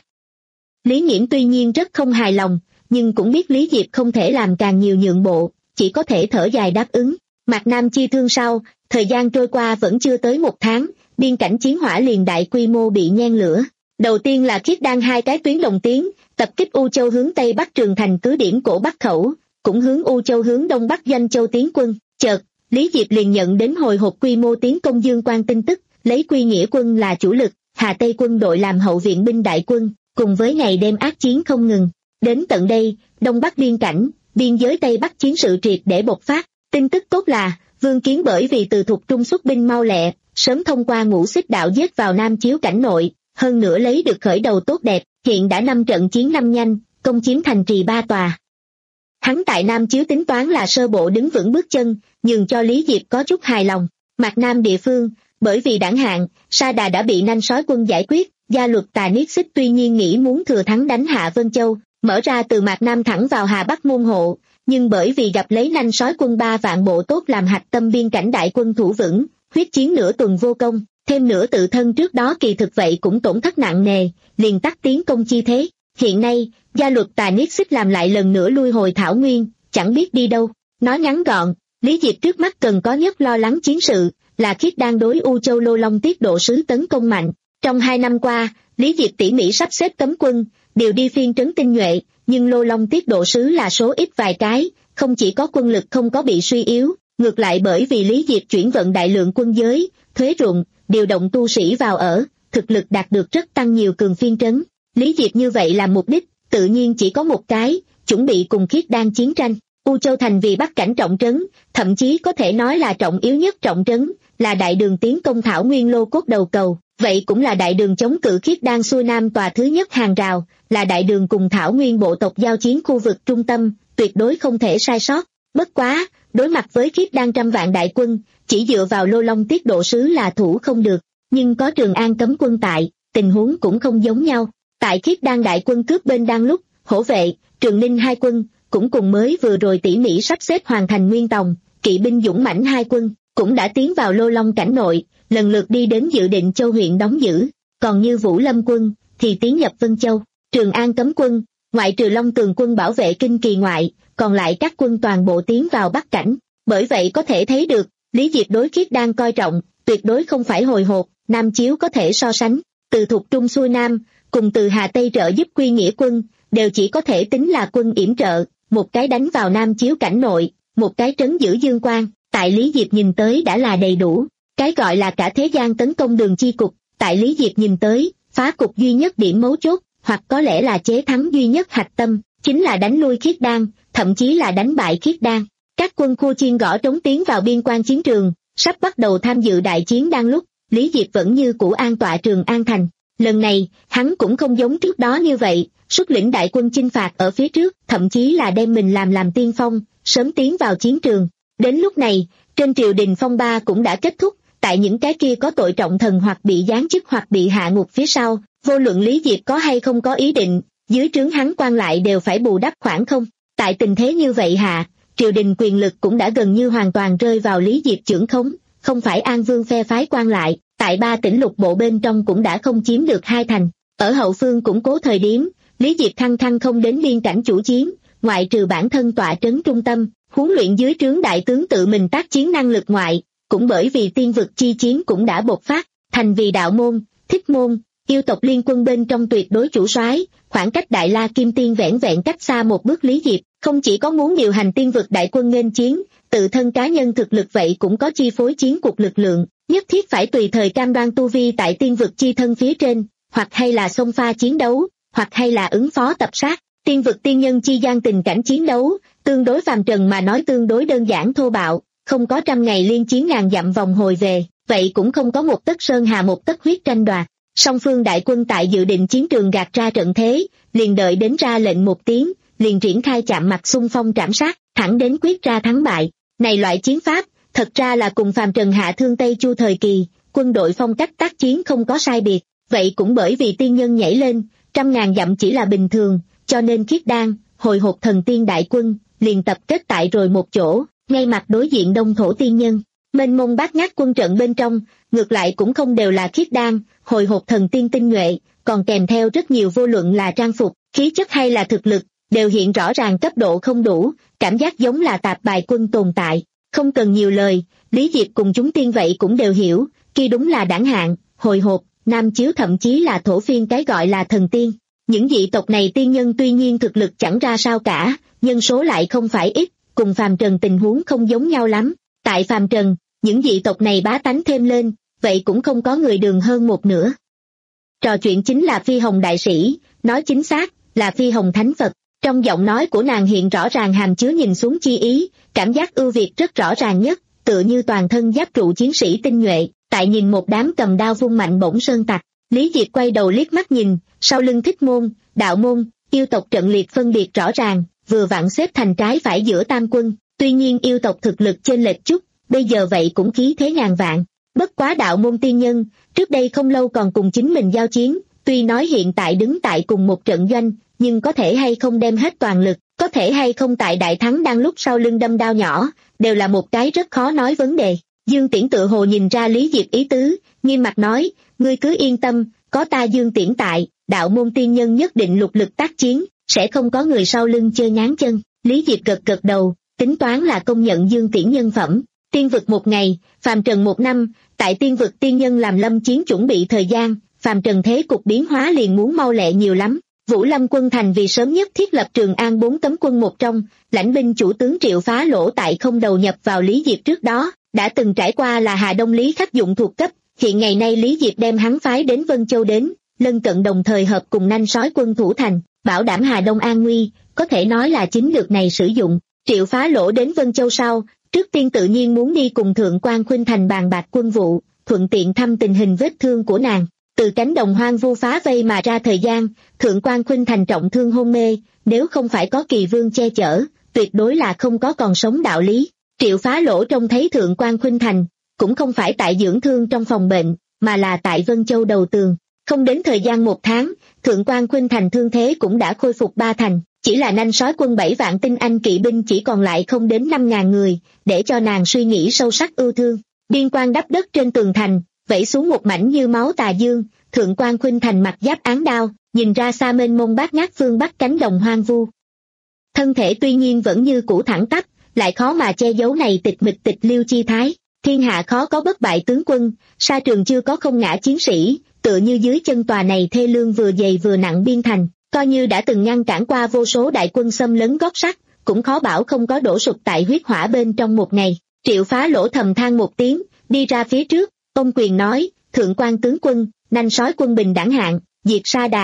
Lý Nghiễm tuy nhiên rất không hài lòng, nhưng cũng biết Lý Diệp không thể làm càng nhiều nhượng bộ, chỉ có thể thở dài đáp ứng. Mạc Nam chi thương sau, thời gian trôi qua vẫn chưa tới một tháng, biên cảnh chiến hỏa liền đại quy mô bị nhen lửa. Đầu tiên là Khiết Đan hai cái tuyến đồng tiến, tập kích U Châu hướng Tây Bắc Trường Thành cứ điểm cổ Bắc Khẩu, cũng hướng U Châu hướng Đông Bắc Doanh Châu tiến quân. Chợt, Lý Diệp liền nhận đến hồi hộp quy mô tiến công Dương Quan tin tức, lấy Quy Nghĩa quân là chủ lực, Hà Tây quân đội làm hậu viện binh đại quân, cùng với ngày đêm ác chiến không ngừng. Đến tận đây, Đông Bắc biên cảnh, biên giới Tây Bắc chiến sự triệt để bộc phát. Tin tức tốt là, Vương Kiến bởi vì từ Thục Trung xuất binh mau lẹ, sớm thông qua Ngũ Xích đạo giết vào Nam Chiếu cảnh nội, hơn nữa lấy được khởi đầu tốt đẹp, hiện đã năm trận chiến năm nhanh, công chiếm thành trì ba tòa. Hắn tại Nam Chiếu tính toán là sơ bộ đứng vững bước chân, nhường cho Lý Diệp có chút hài lòng. Mạc Nam địa phương, bởi vì đảng hạn, Sa Đà đã bị nanh sói quân giải quyết, gia luật Tà Niết Xích tuy nhiên nghĩ muốn thừa thắng đánh hạ Vân Châu, mở ra từ Mạc Nam thẳng vào Hà Bắc môn hộ, nhưng bởi vì gặp lấy nanh sói quân ba vạn bộ tốt làm hạch tâm biên cảnh đại quân thủ vững, huyết chiến nửa tuần vô công, thêm nữa tự thân trước đó kỳ thực vậy cũng tổn thất nặng nề, liền tắt tiến công chi thế. Hiện nay, gia luật Tà Niết Xích làm lại lần nữa lui hồi Thảo Nguyên, chẳng biết đi đâu. Nói ngắn gọn, Lý Diệp trước mắt cần có nhất lo lắng chiến sự, là Khiết Đan đối U Châu Lô Long Tiết Độ Sứ tấn công mạnh. Trong hai năm qua, Lý Diệp tỉ mỉ sắp xếp cấm quân, điều đi phiên trấn tinh nhuệ, nhưng Lô Long Tiết Độ Sứ là số ít vài cái, không chỉ có quân lực không có bị suy yếu, ngược lại bởi vì Lý Diệp chuyển vận đại lượng quân giới, thuế ruộng, điều động tu sĩ vào ở, thực lực đạt được rất tăng nhiều cường phiên trấn. Lý Diệp như vậy là mục đích, tự nhiên chỉ có một cái, chuẩn bị cùng Khiết Đan chiến tranh. U Châu thành vì Bắc cảnh trọng trấn, thậm chí có thể nói là trọng yếu nhất trọng trấn, là đại đường tiến công Thảo Nguyên lô cốt đầu cầu, vậy cũng là đại đường chống cự Khiết Đan xuôi nam tòa thứ nhất hàng rào, là đại đường cùng Thảo Nguyên bộ tộc giao chiến khu vực trung tâm, tuyệt đối không thể sai sót. Bất quá, đối mặt với Khiết Đan trăm vạn đại quân, chỉ dựa vào Lô Long Tiết Độ Sứ là thủ không được, nhưng có Trường An cấm quân tại, tình huống cũng không giống nhau. Tại Khiết Đan đại quân cướp bên đang lúc, Hổ Vệ, Trường Ninh hai quân, cũng cùng mới vừa rồi tỉ mỉ sắp xếp hoàn thành Nguyên Tòng, kỵ binh dũng mãnh hai quân, cũng đã tiến vào Lô Long cảnh nội, lần lượt đi đến dự định Châu huyện đóng giữ, còn như Vũ Lâm quân, thì tiến nhập Vân Châu. Trường An cấm quân, ngoại trừ Long Tường quân bảo vệ kinh kỳ ngoại, còn lại các quân toàn bộ tiến vào Bắc cảnh. Bởi vậy có thể thấy được, Lý Diệp đối Khiết Đan coi trọng, tuyệt đối không phải hồi hộp, Nam Chiếu có thể so sánh. Từ Thục Trung xuôi Nam, cùng từ Hà Tây trợ giúp Quy Nghĩa quân, đều chỉ có thể tính là quân yểm trợ, một cái đánh vào Nam Chiếu cảnh nội, một cái trấn giữ Dương Quan, tại Lý Diệp nhìn tới đã là đầy đủ. Cái gọi là cả thế gian tấn công đường chi cục, tại Lý Diệp nhìn tới, phá cục duy nhất điểm mấu chốt, hoặc có lẽ là chế thắng duy nhất hạch tâm, chính là đánh lui Khiết Đan, thậm chí là đánh bại Khiết Đan. Các quân Khua Chiên gõ trống tiến vào biên quan chiến trường, sắp bắt đầu tham dự đại chiến đang lúc, Lý Diệp vẫn như cũ an tọa Trường An Thành. Lần này, hắn cũng không giống trước đó như vậy, xuất lĩnh đại quân chinh phạt ở phía trước, thậm chí là đem mình làm làm tiên phong, sớm tiến vào chiến trường. Đến lúc này, trên triều đình phong ba cũng đã kết thúc, tại những cái kia có tội trọng thần hoặc bị giáng chức hoặc bị hạ ngục phía sau, vô luận Lý Diệp có hay không có ý định, dưới trướng hắn quan lại đều phải bù đắp khoảng không. Tại tình thế như vậy hạ, triều đình quyền lực cũng đã gần như hoàn toàn rơi vào Lý Diệp chưởng khống, không phải An Vương phe phái quan lại, tại ba tỉnh lục bộ bên trong cũng đã không chiếm được hai thành. Ở hậu phương củng cố thời điểm, Lý Diệp thăng thăng không đến biên cảnh chủ chiến, ngoại trừ bản thân tọa trấn trung tâm, huấn luyện dưới trướng đại tướng tự mình tác chiến năng lực ngoại, cũng bởi vì tiên vực chi chiến cũng đã bộc phát, thành vì đạo môn, thích môn, yêu tộc liên quân bên trong tuyệt đối chủ soái, khoảng cách Đại La Kim Tiên vẻn vẹn cách xa một bước. Lý Diệp không chỉ có muốn điều hành tiên vực đại quân nghênh chiến, tự thân cá nhân thực lực vậy cũng có chi phối chiến cuộc lực lượng, nhất thiết phải tùy thời cam đoan tu vi tại tiên vực chi thân phía trên, hoặc hay là xông pha chiến đấu, hoặc hay là ứng phó tập sát. Tiên vực tiên nhân chi gian tình cảnh chiến đấu, tương đối phàm trần mà nói tương đối đơn giản thô bạo, không có trăm ngày liên chiến ngàn dặm vòng hồi về, vậy cũng không có một tấc sơn hà một tấc huyết tranh đoạt. Song phương đại quân tại dự định chiến trường gạt ra trận thế, liền đợi đến ra lệnh một tiếng, liền triển khai chạm mặt xung phong trảm sát, thẳng đến quyết ra thắng bại. Này loại chiến pháp, thật ra là cùng phàm trần hạ thương Tây Chu thời kỳ, quân đội phong cách tác chiến không có sai biệt, vậy cũng bởi vì tiên nhân nhảy lên, trăm ngàn dặm chỉ là bình thường, cho nên Khiết Đan, hồi hộp thần tiên đại quân, liền tập kết tại rồi một chỗ, ngay mặt đối diện đông thổ tiên nhân. Mênh mông bát ngát quân trận bên trong, ngược lại cũng không đều là Khiết Đan, hồi hộp thần tiên tinh nhuệ, còn kèm theo rất nhiều vô luận là trang phục, khí chất hay là thực lực, đều hiện rõ ràng cấp độ không đủ, cảm giác giống là tạp bài quân tồn tại. Không cần nhiều lời, Lý Diệp cùng chúng tiên vậy cũng đều hiểu, kia đúng là đảng hạng, hồi hộp, nam chiếu thậm chí là thổ phiên cái gọi là thần tiên. Những dị tộc này tiên nhân tuy nhiên thực lực chẳng ra sao cả, nhân số lại không phải ít, cùng phàm trần tình huống không giống nhau lắm. Tại phàm trần, những dị tộc này bá tánh thêm lên, vậy cũng không có người đường hơn một nửa. Trò chuyện chính là Phi Hồng đại sĩ, nói chính xác, là Phi Hồng thánh Phật. Trong giọng nói của nàng hiện rõ ràng hàm chứa nhìn xuống chi ý, cảm giác ưu việt rất rõ ràng nhất, tựa như toàn thân giáp trụ chiến sĩ tinh nhuệ, tại nhìn một đám cầm đao vung mạnh bổng sơn tặc. Lý Diệp quay đầu liếc mắt nhìn, sau lưng thích môn, đạo môn, yêu tộc trận liệt phân biệt rõ ràng, vừa vặn xếp thành trái phải giữa tam quân, tuy nhiên yêu tộc thực lực chênh lệch chút, bây giờ vậy cũng khí thế ngàn vạn. Bất quá đạo môn tiên nhân, trước đây không lâu còn cùng chính mình giao chiến, tuy nói hiện tại đứng tại cùng một trận doanh, nhưng có thể hay không đem hết toàn lực, có thể hay không tại đại thắng đang lúc sau lưng đâm đao nhỏ, đều là một cái rất khó nói vấn đề. Dương Tiễn tự hồ nhìn ra Lý Diệp ý tứ, nghiêm mặt nói, ngươi cứ yên tâm, có ta Dương Tiễn tại, đạo môn tiên nhân nhất định lục lực tác chiến, sẽ không có người sau lưng chơi ngáng chân. Lý Diệp gật gật đầu, tính toán là công nhận Dương Tiễn nhân phẩm. Tiên vực một ngày, phàm trần một năm, tại tiên vực tiên nhân làm lâm chiến chuẩn bị thời gian, phàm trần thế cục biến hóa liền muốn mau lẹ nhiều lắm. Vũ Lâm quân thành vì sớm nhất thiết lập Trường An bốn cấm quân một trong, lãnh binh chủ tướng Triệu Phá Lỗ tại không đầu nhập vào Lý Diệp trước đó, đã từng trải qua là Hà Đông Lý Khắc Dụng thuộc cấp, hiện ngày nay Lý Diệp đem hắn phái đến Vân Châu đến, lân cận đồng thời hợp cùng nanh sói quân thủ thành, bảo đảm Hà Đông an nguy, có thể nói là chính lược này sử dụng. Triệu Phá Lỗ đến Vân Châu sau, trước tiên tự nhiên muốn đi cùng Thượng Quan Khuynh Thành bàn bạc quân vụ, thuận tiện thăm tình hình vết thương của nàng. Từ cánh đồng hoang vu phá vây mà ra thời gian, Thượng Quan Khuynh Thành trọng thương hôn mê, nếu không phải có Kỳ Vương che chở, tuyệt đối là không có còn sống đạo lý. Triệu Phá Lỗ trông thấy Thượng Quan Khuynh Thành, cũng không phải tại dưỡng thương trong phòng bệnh, mà là tại Vân Châu đầu tường. Không đến thời gian một tháng, Thượng Quan Khuynh Thành thương thế cũng đã khôi phục ba thành, chỉ là nanh sói quân bảy vạn tinh anh kỵ binh chỉ còn lại không đến năm ngàn người, để cho nàng suy nghĩ sâu sắc ưu thương. Biên quan đắp đất trên tường thành, vẩy xuống một mảnh như máu tà dương, Thượng Quan Khuynh Thành mặt giáp án đao, nhìn ra xa mênh mông bát ngát phương bắc cánh đồng hoang vu. Thân thể tuy nhiên vẫn như cũ thẳng tắp, lại khó mà che giấu này tịch mịch tịch liêu chi thái. Thiên hạ khó có bất bại tướng quân, sa trường chưa có không ngã chiến sĩ, tựa như dưới chân tòa này thê lương vừa dày vừa nặng biên thành, coi như đã từng ngăn cản qua vô số đại quân xâm lấn gót sắt, cũng khó bảo không có đổ sụp tại huyết hỏa bên trong một ngày. Triệu Phá Lỗ thầm than một tiếng, đi ra phía trước, ôm quyền nói, Thượng Quan tướng quân, nanh sói quân bình đẳng hạng, diệt Sa Đà,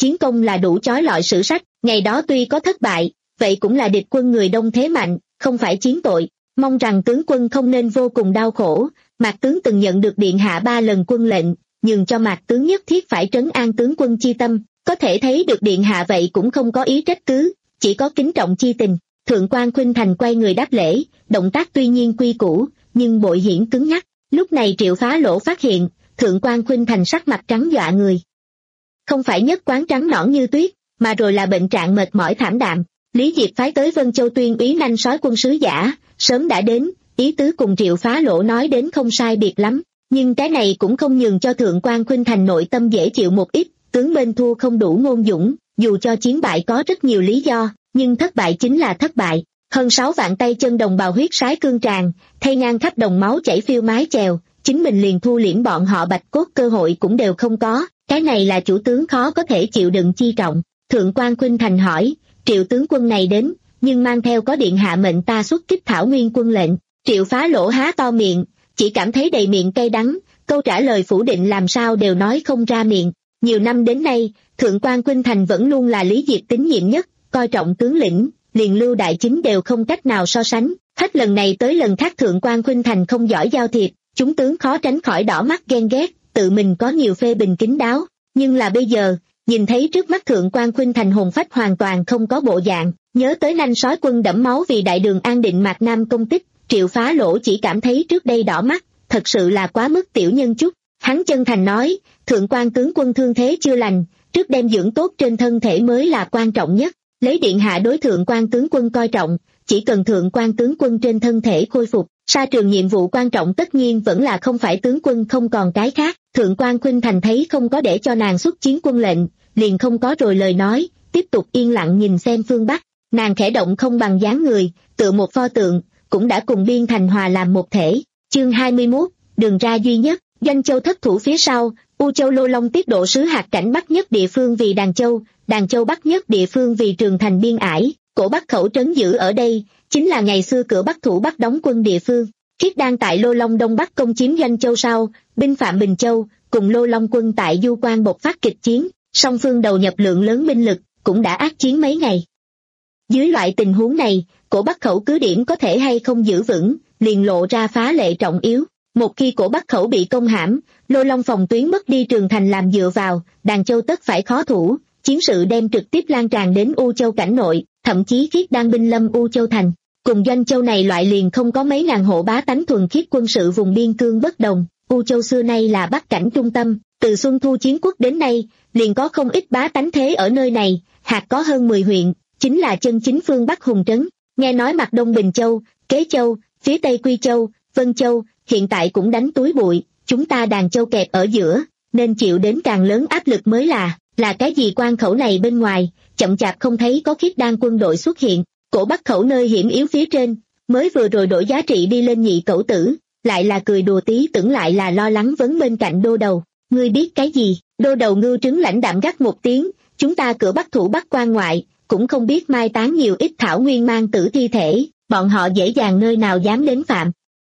chiến công là đủ chói lọi sử sách, ngày đó tuy có thất bại, vậy cũng là địch quân người đông thế mạnh, không phải chiến tội, mong rằng tướng quân không nên vô cùng đau khổ. Mạc tướng từng nhận được điện hạ ba lần quân lệnh, nhưng cho Mạc tướng nhất thiết phải trấn an tướng quân chi tâm, có thể thấy được điện hạ vậy cũng không có ý trách cứ, chỉ có kính trọng chi tình. Thượng quan Khuynh Thành quay người đáp lễ, động tác tuy nhiên quy củ, nhưng bội hiển cứng nhắc. Lúc này Triệu Phá Lỗ phát hiện, Thượng quan Khuynh Thành sắc mặt trắng dọa người. Không phải nhất quán trắng nõn như tuyết, mà rồi là bệnh trạng mệt mỏi thảm đạm. Lý Diệp phái tới Vân Châu tuyên úy nanh sói quân sứ giả, sớm đã đến, ý tứ cùng Triệu Phá Lỗ nói đến không sai biệt lắm, nhưng cái này cũng không nhường cho Thượng quan Khuynh Thành nội tâm dễ chịu một ít. Tướng bên thua không đủ ngôn dũng, dù cho chiến bại có rất nhiều lý do, nhưng thất bại chính là thất bại. Hơn sáu vạn tay chân đồng bào huyết sái cương tràng, thay ngang khắp đồng máu chảy phiêu mái chèo, chính mình liền thu liễm bọn họ bạch cốt cơ hội cũng đều không có, cái này là chủ tướng khó có thể chịu đựng chi trọng. Thượng quan Khuynh Thành hỏi, Triệu tướng quân này đến, nhưng mang theo có điện hạ mệnh ta xuất kích Thảo Nguyên quân lệnh. Triệu Phá Lỗ há to miệng, chỉ cảm thấy đầy miệng cay đắng, câu trả lời phủ định làm sao đều nói không ra miệng. Nhiều năm đến nay, Thượng quan Khuynh Thành vẫn luôn là Lý Diệp tín nhiệm nhất, coi trọng tướng lĩnh, liền Lưu Đại Chính đều không cách nào so sánh. Hết lần này tới lần khác Thượng quan Khuynh Thành không giỏi giao thiệp, chúng tướng khó tránh khỏi đỏ mắt ghen ghét, tự mình có nhiều phê bình kín đáo. Nhưng là bây giờ, nhìn thấy trước mắt Thượng quan Khuynh Thành hồn phách hoàn toàn không có bộ dạng, nhớ tới nanh sói quân đẫm máu vì đại đường an định Mạc Nam công tích, Triệu Phá Lỗ chỉ cảm thấy trước đây đỏ mắt, thật sự là quá mức tiểu nhân chút. Hắn chân thành nói, Thượng quan tướng quân thương thế chưa lành, trước đem dưỡng tốt trên thân thể mới là quan trọng nhất. Lấy điện hạ đối Thượng quan tướng quân coi trọng, chỉ cần Thượng quan tướng quân trên thân thể khôi phục, sa trường nhiệm vụ quan trọng tất nhiên vẫn là không phải tướng quân không còn cái khác. Thượng quan Khuynh Thành thấy không có để cho nàng xuất chiến quân lệnh, liền không có rồi lời nói, tiếp tục yên lặng nhìn xem phương Bắc. Nàng khẽ động không bằng dáng người, tựa một pho tượng, cũng đã cùng Biên Thành hòa làm một thể. Chương hai mươi mốt, đường ra duy nhất. Doanh Châu thất thủ phía sau, U Châu Lô Long tiết độ sứ hạt cảnh Bắc nhất địa phương vì Đàn Châu, Đàn Châu Bắc nhất địa phương vì Trường Thành biên ải, cổ Bắc khẩu trấn giữ ở đây, chính là ngày xưa cửa Bắc thủ Bắc đóng quân địa phương. Khiết đang tại Lô Long Đông Bắc công chiếm Doanh Châu sau, binh phạm Bình Châu, cùng Lô Long quân tại Du Quan bộc phát kịch chiến, song phương đầu nhập lượng lớn binh lực, cũng đã ác chiến mấy ngày. Dưới loại tình huống này, cổ Bắc khẩu cứ điểm có thể hay không giữ vững, liền lộ ra phá lệ trọng yếu. Một khi cổ Bắc khẩu bị công hãm, Lô Long phòng tuyến mất đi Trường Thành làm dựa vào, Đàn Châu tất phải khó thủ, chiến sự đem trực tiếp lan tràn đến U Châu cảnh nội, thậm chí Khiết đang binh lâm U Châu thành. Cùng Doanh Châu này loại liền không có mấy ngàn hộ bá tánh thuần khiết quân sự vùng biên cương bất đồng, U Châu xưa nay là Bắc cảnh trung tâm, từ Xuân Thu chiến quốc đến nay, liền có không ít bá tánh thế ở nơi này, hạt có hơn mười huyện, chính là chân chính phương Bắc hùng trấn. Nghe nói mặt đông Bình Châu, Kế Châu, phía tây Quy Châu, Vân Châu, hiện tại cũng đánh túi bụi, chúng ta Đàn Châu kẹp ở giữa, nên chịu đến càng lớn áp lực mới là, là cái gì quan khẩu này bên ngoài, chậm chạp không thấy có Khiết đan quân đội xuất hiện, cổ Bắc khẩu nơi hiểm yếu phía trên, mới vừa rồi đổi giá trị đi lên nhị cẩu tử, lại là cười đùa tí tưởng lại là lo lắng vấn bên cạnh đô đầu, ngươi biết cái gì, đô đầu ngưu trứng lãnh đạm gắt một tiếng, chúng ta cửa Bắc thủ Bắc quan ngoại, cũng không biết mai táng nhiều ít Thảo Nguyên mang tử thi thể, bọn họ dễ dàng nơi nào dám đến phạm.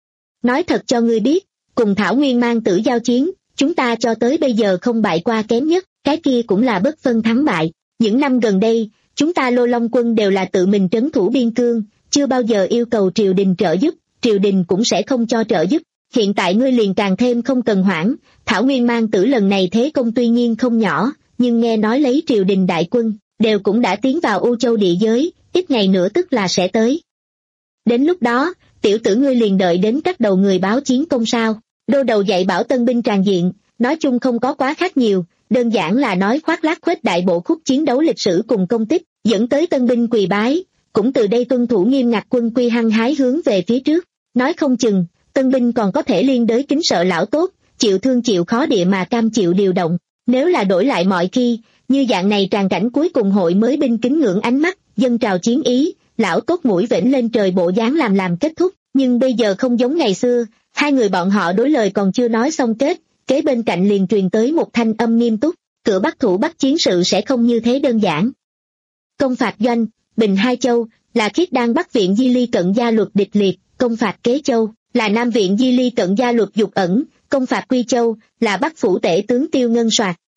Nói thật cho ngươi biết, cùng Thảo Nguyên mang tử giao chiến, chúng ta cho tới bây giờ không bại qua kém nhất, cái kia cũng là bất phân thắng bại. Những năm gần đây, chúng ta Lô Long quân đều là tự mình trấn thủ biên cương, chưa bao giờ yêu cầu triều đình trợ giúp, triều đình cũng sẽ không cho trợ giúp. Hiện tại ngươi liền càng thêm không cần hoảng, Thảo Nguyên mang tử lần này thế công tuy nhiên không nhỏ, nhưng nghe nói lấy triều đình đại quân, đều cũng đã tiến vào U Châu địa giới, ít ngày nữa tức là sẽ tới. Đến lúc đó, tiểu tử ngươi liền đợi đến các đầu người báo chiến công sao. Đô đầu dạy bảo tân binh tràn diện, nói chung không có quá khác nhiều, đơn giản là nói khoác lác khuếch đại bộ khúc chiến đấu lịch sử cùng công tích, dẫn tới tân binh quỳ bái, cũng từ đây tuân thủ nghiêm ngặt quân quy hăng hái hướng về phía trước. Nói không chừng, tân binh còn có thể liên đới kính sợ lão tốt, chịu thương chịu khó địa mà cam chịu điều động. Nếu là đổi lại mọi khi, như dạng này tràn cảnh cuối cùng hội mới binh kính ngưỡng ánh mắt, dân trào chiến ý, lão tốt mũi vểnh lên trời bộ dáng làm làm kết thúc. Nhưng bây giờ không giống ngày xưa, hai người bọn họ đối lời còn chưa nói xong kết, kế bên cạnh liền truyền tới một thanh âm nghiêm túc, cửa Bắc thủ Bắc chiến sự sẽ không như thế đơn giản. Công phạt Doanh, Bình Hai Châu, là Khiết đan Bắc viện Di Ly cận gia luật địch liệt, công phạt Kế Châu, là Nam viện Di Ly cận gia luật dục ẩn, công phạt Quy Châu, là Bắc phủ tể tướng Tiêu Ngân Soạt.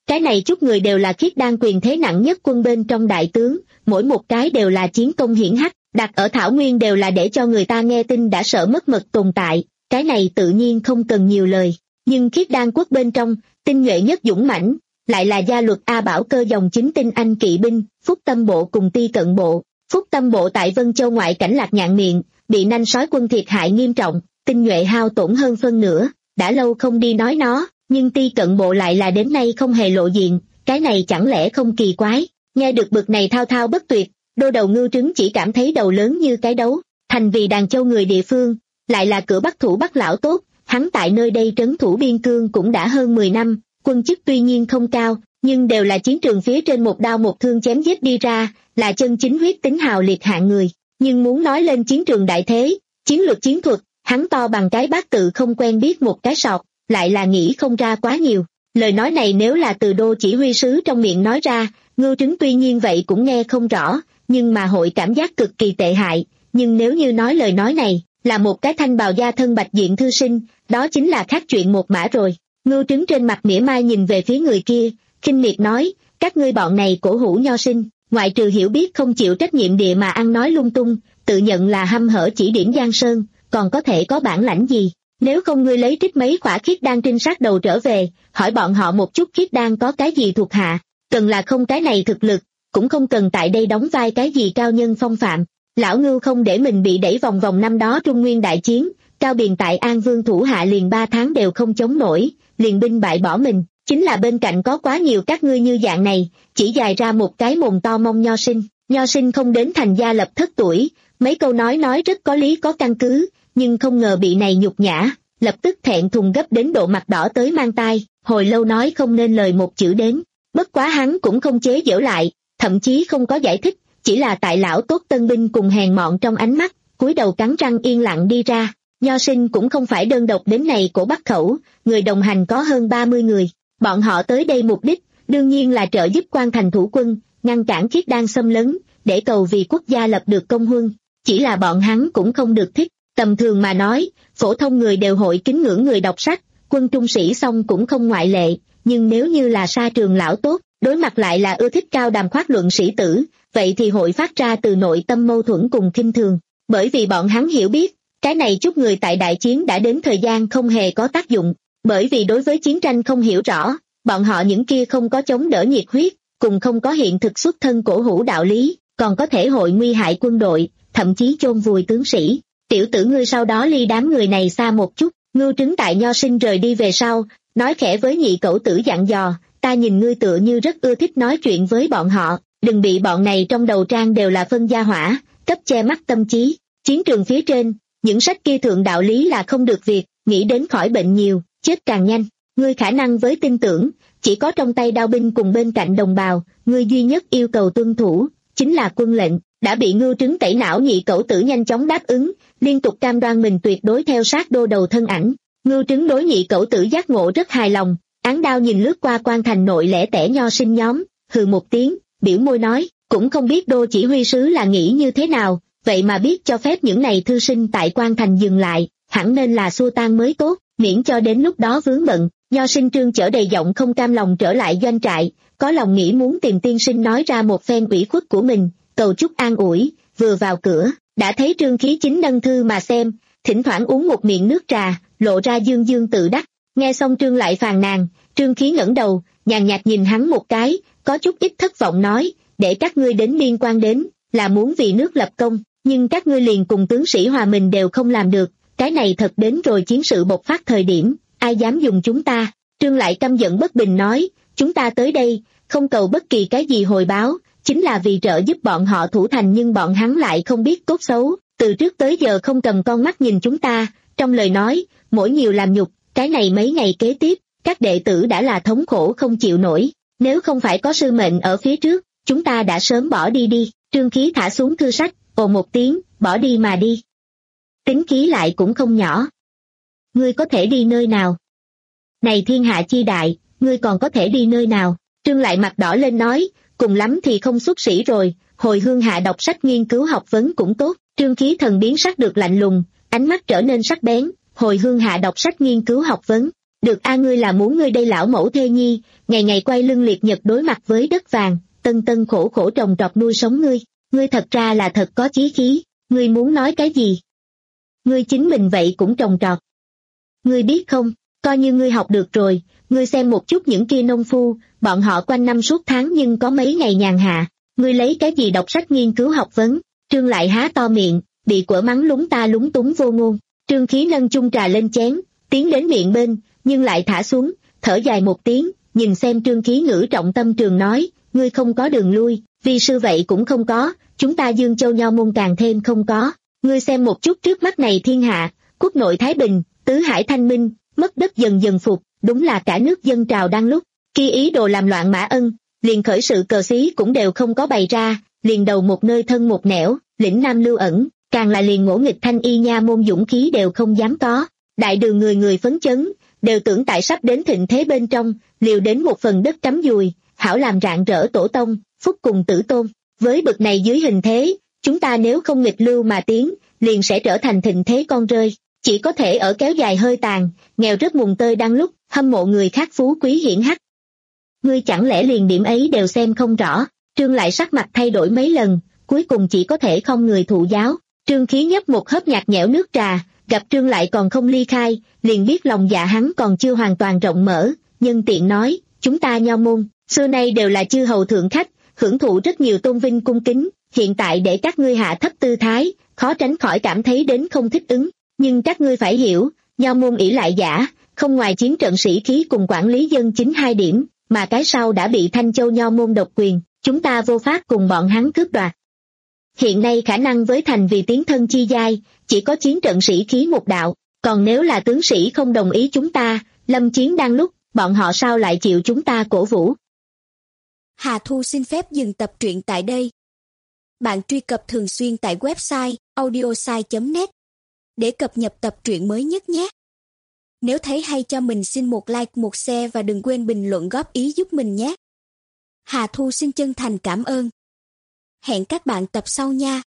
Cái này chút người đều là khiết đan quyền thế nặng nhất quân bên trong đại tướng, mỗi một cái đều là chiến công hiển hách, đặt ở Thảo Nguyên đều là để cho người ta nghe tin đã sợ mất mật tồn tại, cái này tự nhiên không cần nhiều lời. Nhưng khiết đan quốc bên trong, tinh nhuệ nhất dũng mãnh, lại là gia luật A Bảo cơ dòng chính tinh anh kỵ binh, Phúc Tâm Bộ cùng Ti Cận Bộ. Phúc Tâm Bộ tại Vân Châu ngoại cảnh Lạc Nhạn miệng, bị nanh sói quân thiệt hại nghiêm trọng, tinh nhuệ hao tổn hơn phân nửa, đã lâu không đi nói nó, nhưng Ti Cận Bộ lại là đến nay không hề lộ diện, cái này chẳng lẽ không kỳ quái. Nghe được bực này thao thao bất tuyệt, đô đầu Ngưu Trứng chỉ cảm thấy đầu lớn như cái đấu, thành vì Đàn Châu người địa phương, lại là cửa Bắc thủ Bắc lão tốt, hắn tại nơi đây trấn thủ biên cương cũng đã hơn mười năm, quân chức tuy nhiên không cao, nhưng đều là chiến trường phía trên một đao một thương chém giết đi ra, là chân chính huyết tính hào liệt hạng người. Nhưng muốn nói lên chiến trường đại thế, chiến lược chiến thuật, hắn to bằng cái bát tự không quen biết một cái sọt, lại là nghĩ không ra quá nhiều. Lời nói này nếu là từ đô chỉ huy sứ trong miệng nói ra, Ngưu Trứng tuy nhiên vậy cũng nghe không rõ, nhưng mà hội cảm giác cực kỳ tệ hại. Nhưng nếu như nói lời nói này là một cái thanh bào gia thân bạch diện thư sinh, đó chính là khác chuyện một mã rồi. Ngưu Trứng trên mặt mỉa mai nhìn về phía người kia, khinh miệt nói, các ngươi bọn này cổ hủ nho sinh, ngoại trừ hiểu biết không chịu trách nhiệm địa mà ăn nói lung tung, tự nhận là hăm hở chỉ điểm Giang Sơn, còn có thể có bản lãnh gì? Nếu không ngươi lấy trích mấy khỏa khiết đan trinh sát đầu trở về, hỏi bọn họ một chút khiết đan có cái gì thuộc hạ, cần là không cái này thực lực, cũng không cần tại đây đóng vai cái gì cao nhân phong phạm. Lão Ngưu không để mình bị đẩy vòng vòng năm đó Trung Nguyên đại chiến, Cao Biền tại An Vương thủ hạ liền ba tháng đều không chống nổi, liền binh bại bỏ mình, chính là bên cạnh có quá nhiều các ngươi như dạng này, chỉ dài ra một cái mồm to mong nho sinh, nho sinh không đến thành gia lập thất tuổi, mấy câu nói nói rất có lý có căn cứ, nhưng không ngờ bị này nhục nhã, lập tức thẹn thùng gấp đến độ mặt đỏ tới mang tai, hồi lâu nói không nên lời một chữ đến. Bất quá hắn cũng không chế giễu lại, thậm chí không có giải thích, chỉ là tại lão tốt tân binh cùng hèn mọn trong ánh mắt, cúi đầu cắn răng yên lặng đi ra. Nho sinh cũng không phải đơn độc đến này cổ Bắc khẩu, người đồng hành có hơn ba mươi người, bọn họ tới đây mục đích, đương nhiên là trợ giúp Quan Thành thủ quân, ngăn cản khiết đan xâm lấn, để cầu vì quốc gia lập được công huân. Chỉ là bọn hắn cũng không được thích, tầm thường mà nói, phổ thông người đều hội kính ngưỡng người đọc sách, quân trung sĩ xong cũng không ngoại lệ, nhưng nếu như là sa trường lão tốt, đối mặt lại là ưa thích cao đàm khoát luận sĩ tử, vậy thì hội phát ra từ nội tâm mâu thuẫn cùng khinh thường, bởi vì bọn hắn hiểu biết, cái này chút người tại đại chiến đã đến thời gian không hề có tác dụng, bởi vì đối với chiến tranh không hiểu rõ, bọn họ những kia không có chống đỡ nhiệt huyết, cùng không có hiện thực xuất thân cổ hủ đạo lý, còn có thể hội nguy hại quân đội, thậm chí chôn vùi tướng sĩ. Tiểu tử ngươi sau đó ly đám người này xa một chút. Ngưu Trứng tại nho sinh rời đi về sau, nói khẽ với nhị cẩu tử dặn dò, ta nhìn ngươi tựa như rất ưa thích nói chuyện với bọn họ, đừng bị bọn này trong đầu trang đều là phân gia hỏa, cấp che mắt tâm trí. Chiến trường phía trên, những sách kia thượng đạo lý là không được việc, nghĩ đến khỏi bệnh nhiều, chết càng nhanh. Ngươi khả năng với tin tưởng, chỉ có trong tay đao binh cùng bên cạnh đồng bào, ngươi duy nhất yêu cầu tuân thủ, chính là quân lệnh. Đã bị Ngưu Trứng tẩy não nhị cẩu tử nhanh chóng đáp ứng, liên tục cam đoan mình tuyệt đối theo sát đô đầu thân ảnh. Ngưu Trứng đối nhị cẩu tử giác ngộ rất hài lòng, án đao nhìn lướt qua Quan Thành nội lẻ tẻ nho sinh nhóm, hừ một tiếng, biểu môi nói, cũng không biết đô chỉ huy sứ là nghĩ như thế nào, vậy mà biết cho phép những này thư sinh tại Quan Thành dừng lại, hẳn nên là xua tan mới tốt, miễn cho đến lúc đó vướng bận. Nho sinh Trương chở đầy giọng không cam lòng trở lại doanh trại, có lòng nghĩ muốn tìm tiên sinh nói ra một phen ủy khuất của mình, cầu chút an ủi. Vừa vào cửa, đã thấy Trương Khí chính nâng thư mà xem, thỉnh thoảng uống một miệng nước trà, lộ ra dương dương tự đắc. Nghe xong Trương lại phàn nàn, Trương Khí ngẩng đầu, nhàn nhạt nhìn hắn một cái, có chút ít thất vọng nói, để các ngươi đến biên quan đến, là muốn vì nước lập công, nhưng các ngươi liền cùng tướng sĩ hòa mình đều không làm được, cái này thật đến rồi chiến sự bộc phát thời điểm, ai dám dùng chúng ta. Trương lại căm giận bất bình nói, chúng ta tới đây, không cầu bất kỳ cái gì hồi báo, chính là vì trợ giúp bọn họ thủ thành, nhưng bọn hắn lại không biết tốt xấu, từ trước tới giờ không cầm con mắt nhìn chúng ta, trong lời nói, mỗi nhiều làm nhục, cái này mấy ngày kế tiếp, các đệ tử đã là thống khổ không chịu nổi, nếu không phải có sư mệnh ở phía trước, chúng ta đã sớm bỏ đi đi. Trương Khí thả xuống thư sách, ồ một tiếng, bỏ đi mà đi. Tính khí lại cũng không nhỏ. Ngươi có thể đi nơi nào? Này thiên hạ chi đại, ngươi còn có thể đi nơi nào? Trương lại mặt đỏ lên nói, cùng lắm thì không xuất sĩ rồi, hồi hương hạ đọc sách nghiên cứu học vấn cũng tốt. Trương Khí thần biến sắc được lạnh lùng, ánh mắt trở nên sắc bén, hồi hương hạ đọc sách nghiên cứu học vấn, Được a, ngươi là muốn ngươi đây lão mẫu thê nhi, ngày ngày quay lưng liệt nhật đối mặt với đất vàng, tân tân khổ khổ trồng trọt nuôi sống ngươi, ngươi thật ra là thật có chí khí, ngươi muốn nói cái gì? Ngươi chính mình vậy cũng trồng trọt. Ngươi biết không, coi như ngươi học được rồi, ngươi xem một chút những kia nông phu, bọn họ quanh năm suốt tháng nhưng có mấy ngày nhàn hạ, ngươi lấy cái gì đọc sách nghiên cứu học vấn? Trương lại há to miệng, bị quở mắng lúng ta lúng túng vô ngôn. Trương Khí nâng chung trà lên chén, tiến đến miệng bên, nhưng lại thả xuống, thở dài một tiếng, nhìn xem Trương Khí ngữ trọng tâm trường nói, ngươi không có đường lui, vi sư vậy cũng không có, chúng ta Dương Châu Nho môn càng thêm không có. Ngươi xem một chút trước mắt này thiên hạ, quốc nội Thái Bình, tứ hải thanh minh, mất đất dần dần phục, đúng là cả nước dân trào đang lúc, khi ý đồ làm loạn Mã Ân, liền khởi sự cờ xí cũng đều không có bày ra, liền đầu một nơi thân một nẻo, lĩnh nam lưu ẩn, càng là liền ngỗ nghịch thanh y nha môn dũng khí đều không dám có. Đại đường người người phấn chấn, đều tưởng tại sắp đến thịnh thế bên trong, liều đến một phần đất cắm dùi, hảo làm rạng rỡ tổ tông, phúc cùng tử tôn. Với bực này dưới hình thế, chúng ta nếu không nghịch lưu mà tiến, liền sẽ trở thành thịnh thế con rơi, chỉ có thể ở kéo dài hơi tàn, nghèo rất mùng tơi đang lúc, hâm mộ người khác phú quý hiển hách. Ngươi chẳng lẽ liền điểm ấy đều xem không rõ? Trương lại sắc mặt thay đổi mấy lần, cuối cùng chỉ có thể không người thụ giáo. Trương Khí nhấp một hớp nhạt nhẽo nước trà, gặp Trương lại còn không ly khai, liền biết lòng dạ hắn còn chưa hoàn toàn rộng mở, nhân tiện nói, chúng ta Nho môn, xưa nay đều là chư hầu thượng khách, hưởng thụ rất nhiều tôn vinh cung kính, hiện tại để các ngươi hạ thấp tư thái, khó tránh khỏi cảm thấy đến không thích ứng, nhưng các ngươi phải hiểu, Nho môn ỷ lại giả, không ngoài chiến trận sĩ khí cùng quản lý dân chính hai điểm, mà cái sau đã bị Thanh Châu Nho môn độc quyền, chúng ta vô pháp cùng bọn hắn cướp đoạt. Hiện nay khả năng với thành vì tiến thân chi giai, chỉ có chiến trận sĩ khí một đạo, còn nếu là tướng sĩ không đồng ý chúng ta, lâm chiến đang lúc, bọn họ sao lại chịu chúng ta cổ vũ. Hà Thu xin phép dừng tập truyện tại đây. Bạn truy cập thường xuyên tại website audiosai chấm net để cập nhật tập truyện mới nhất nhé. Nếu thấy hay cho mình xin một like, một share và đừng quên bình luận góp ý giúp mình nhé. Hà Thu xin chân thành cảm ơn. Hẹn các bạn tập sau nha.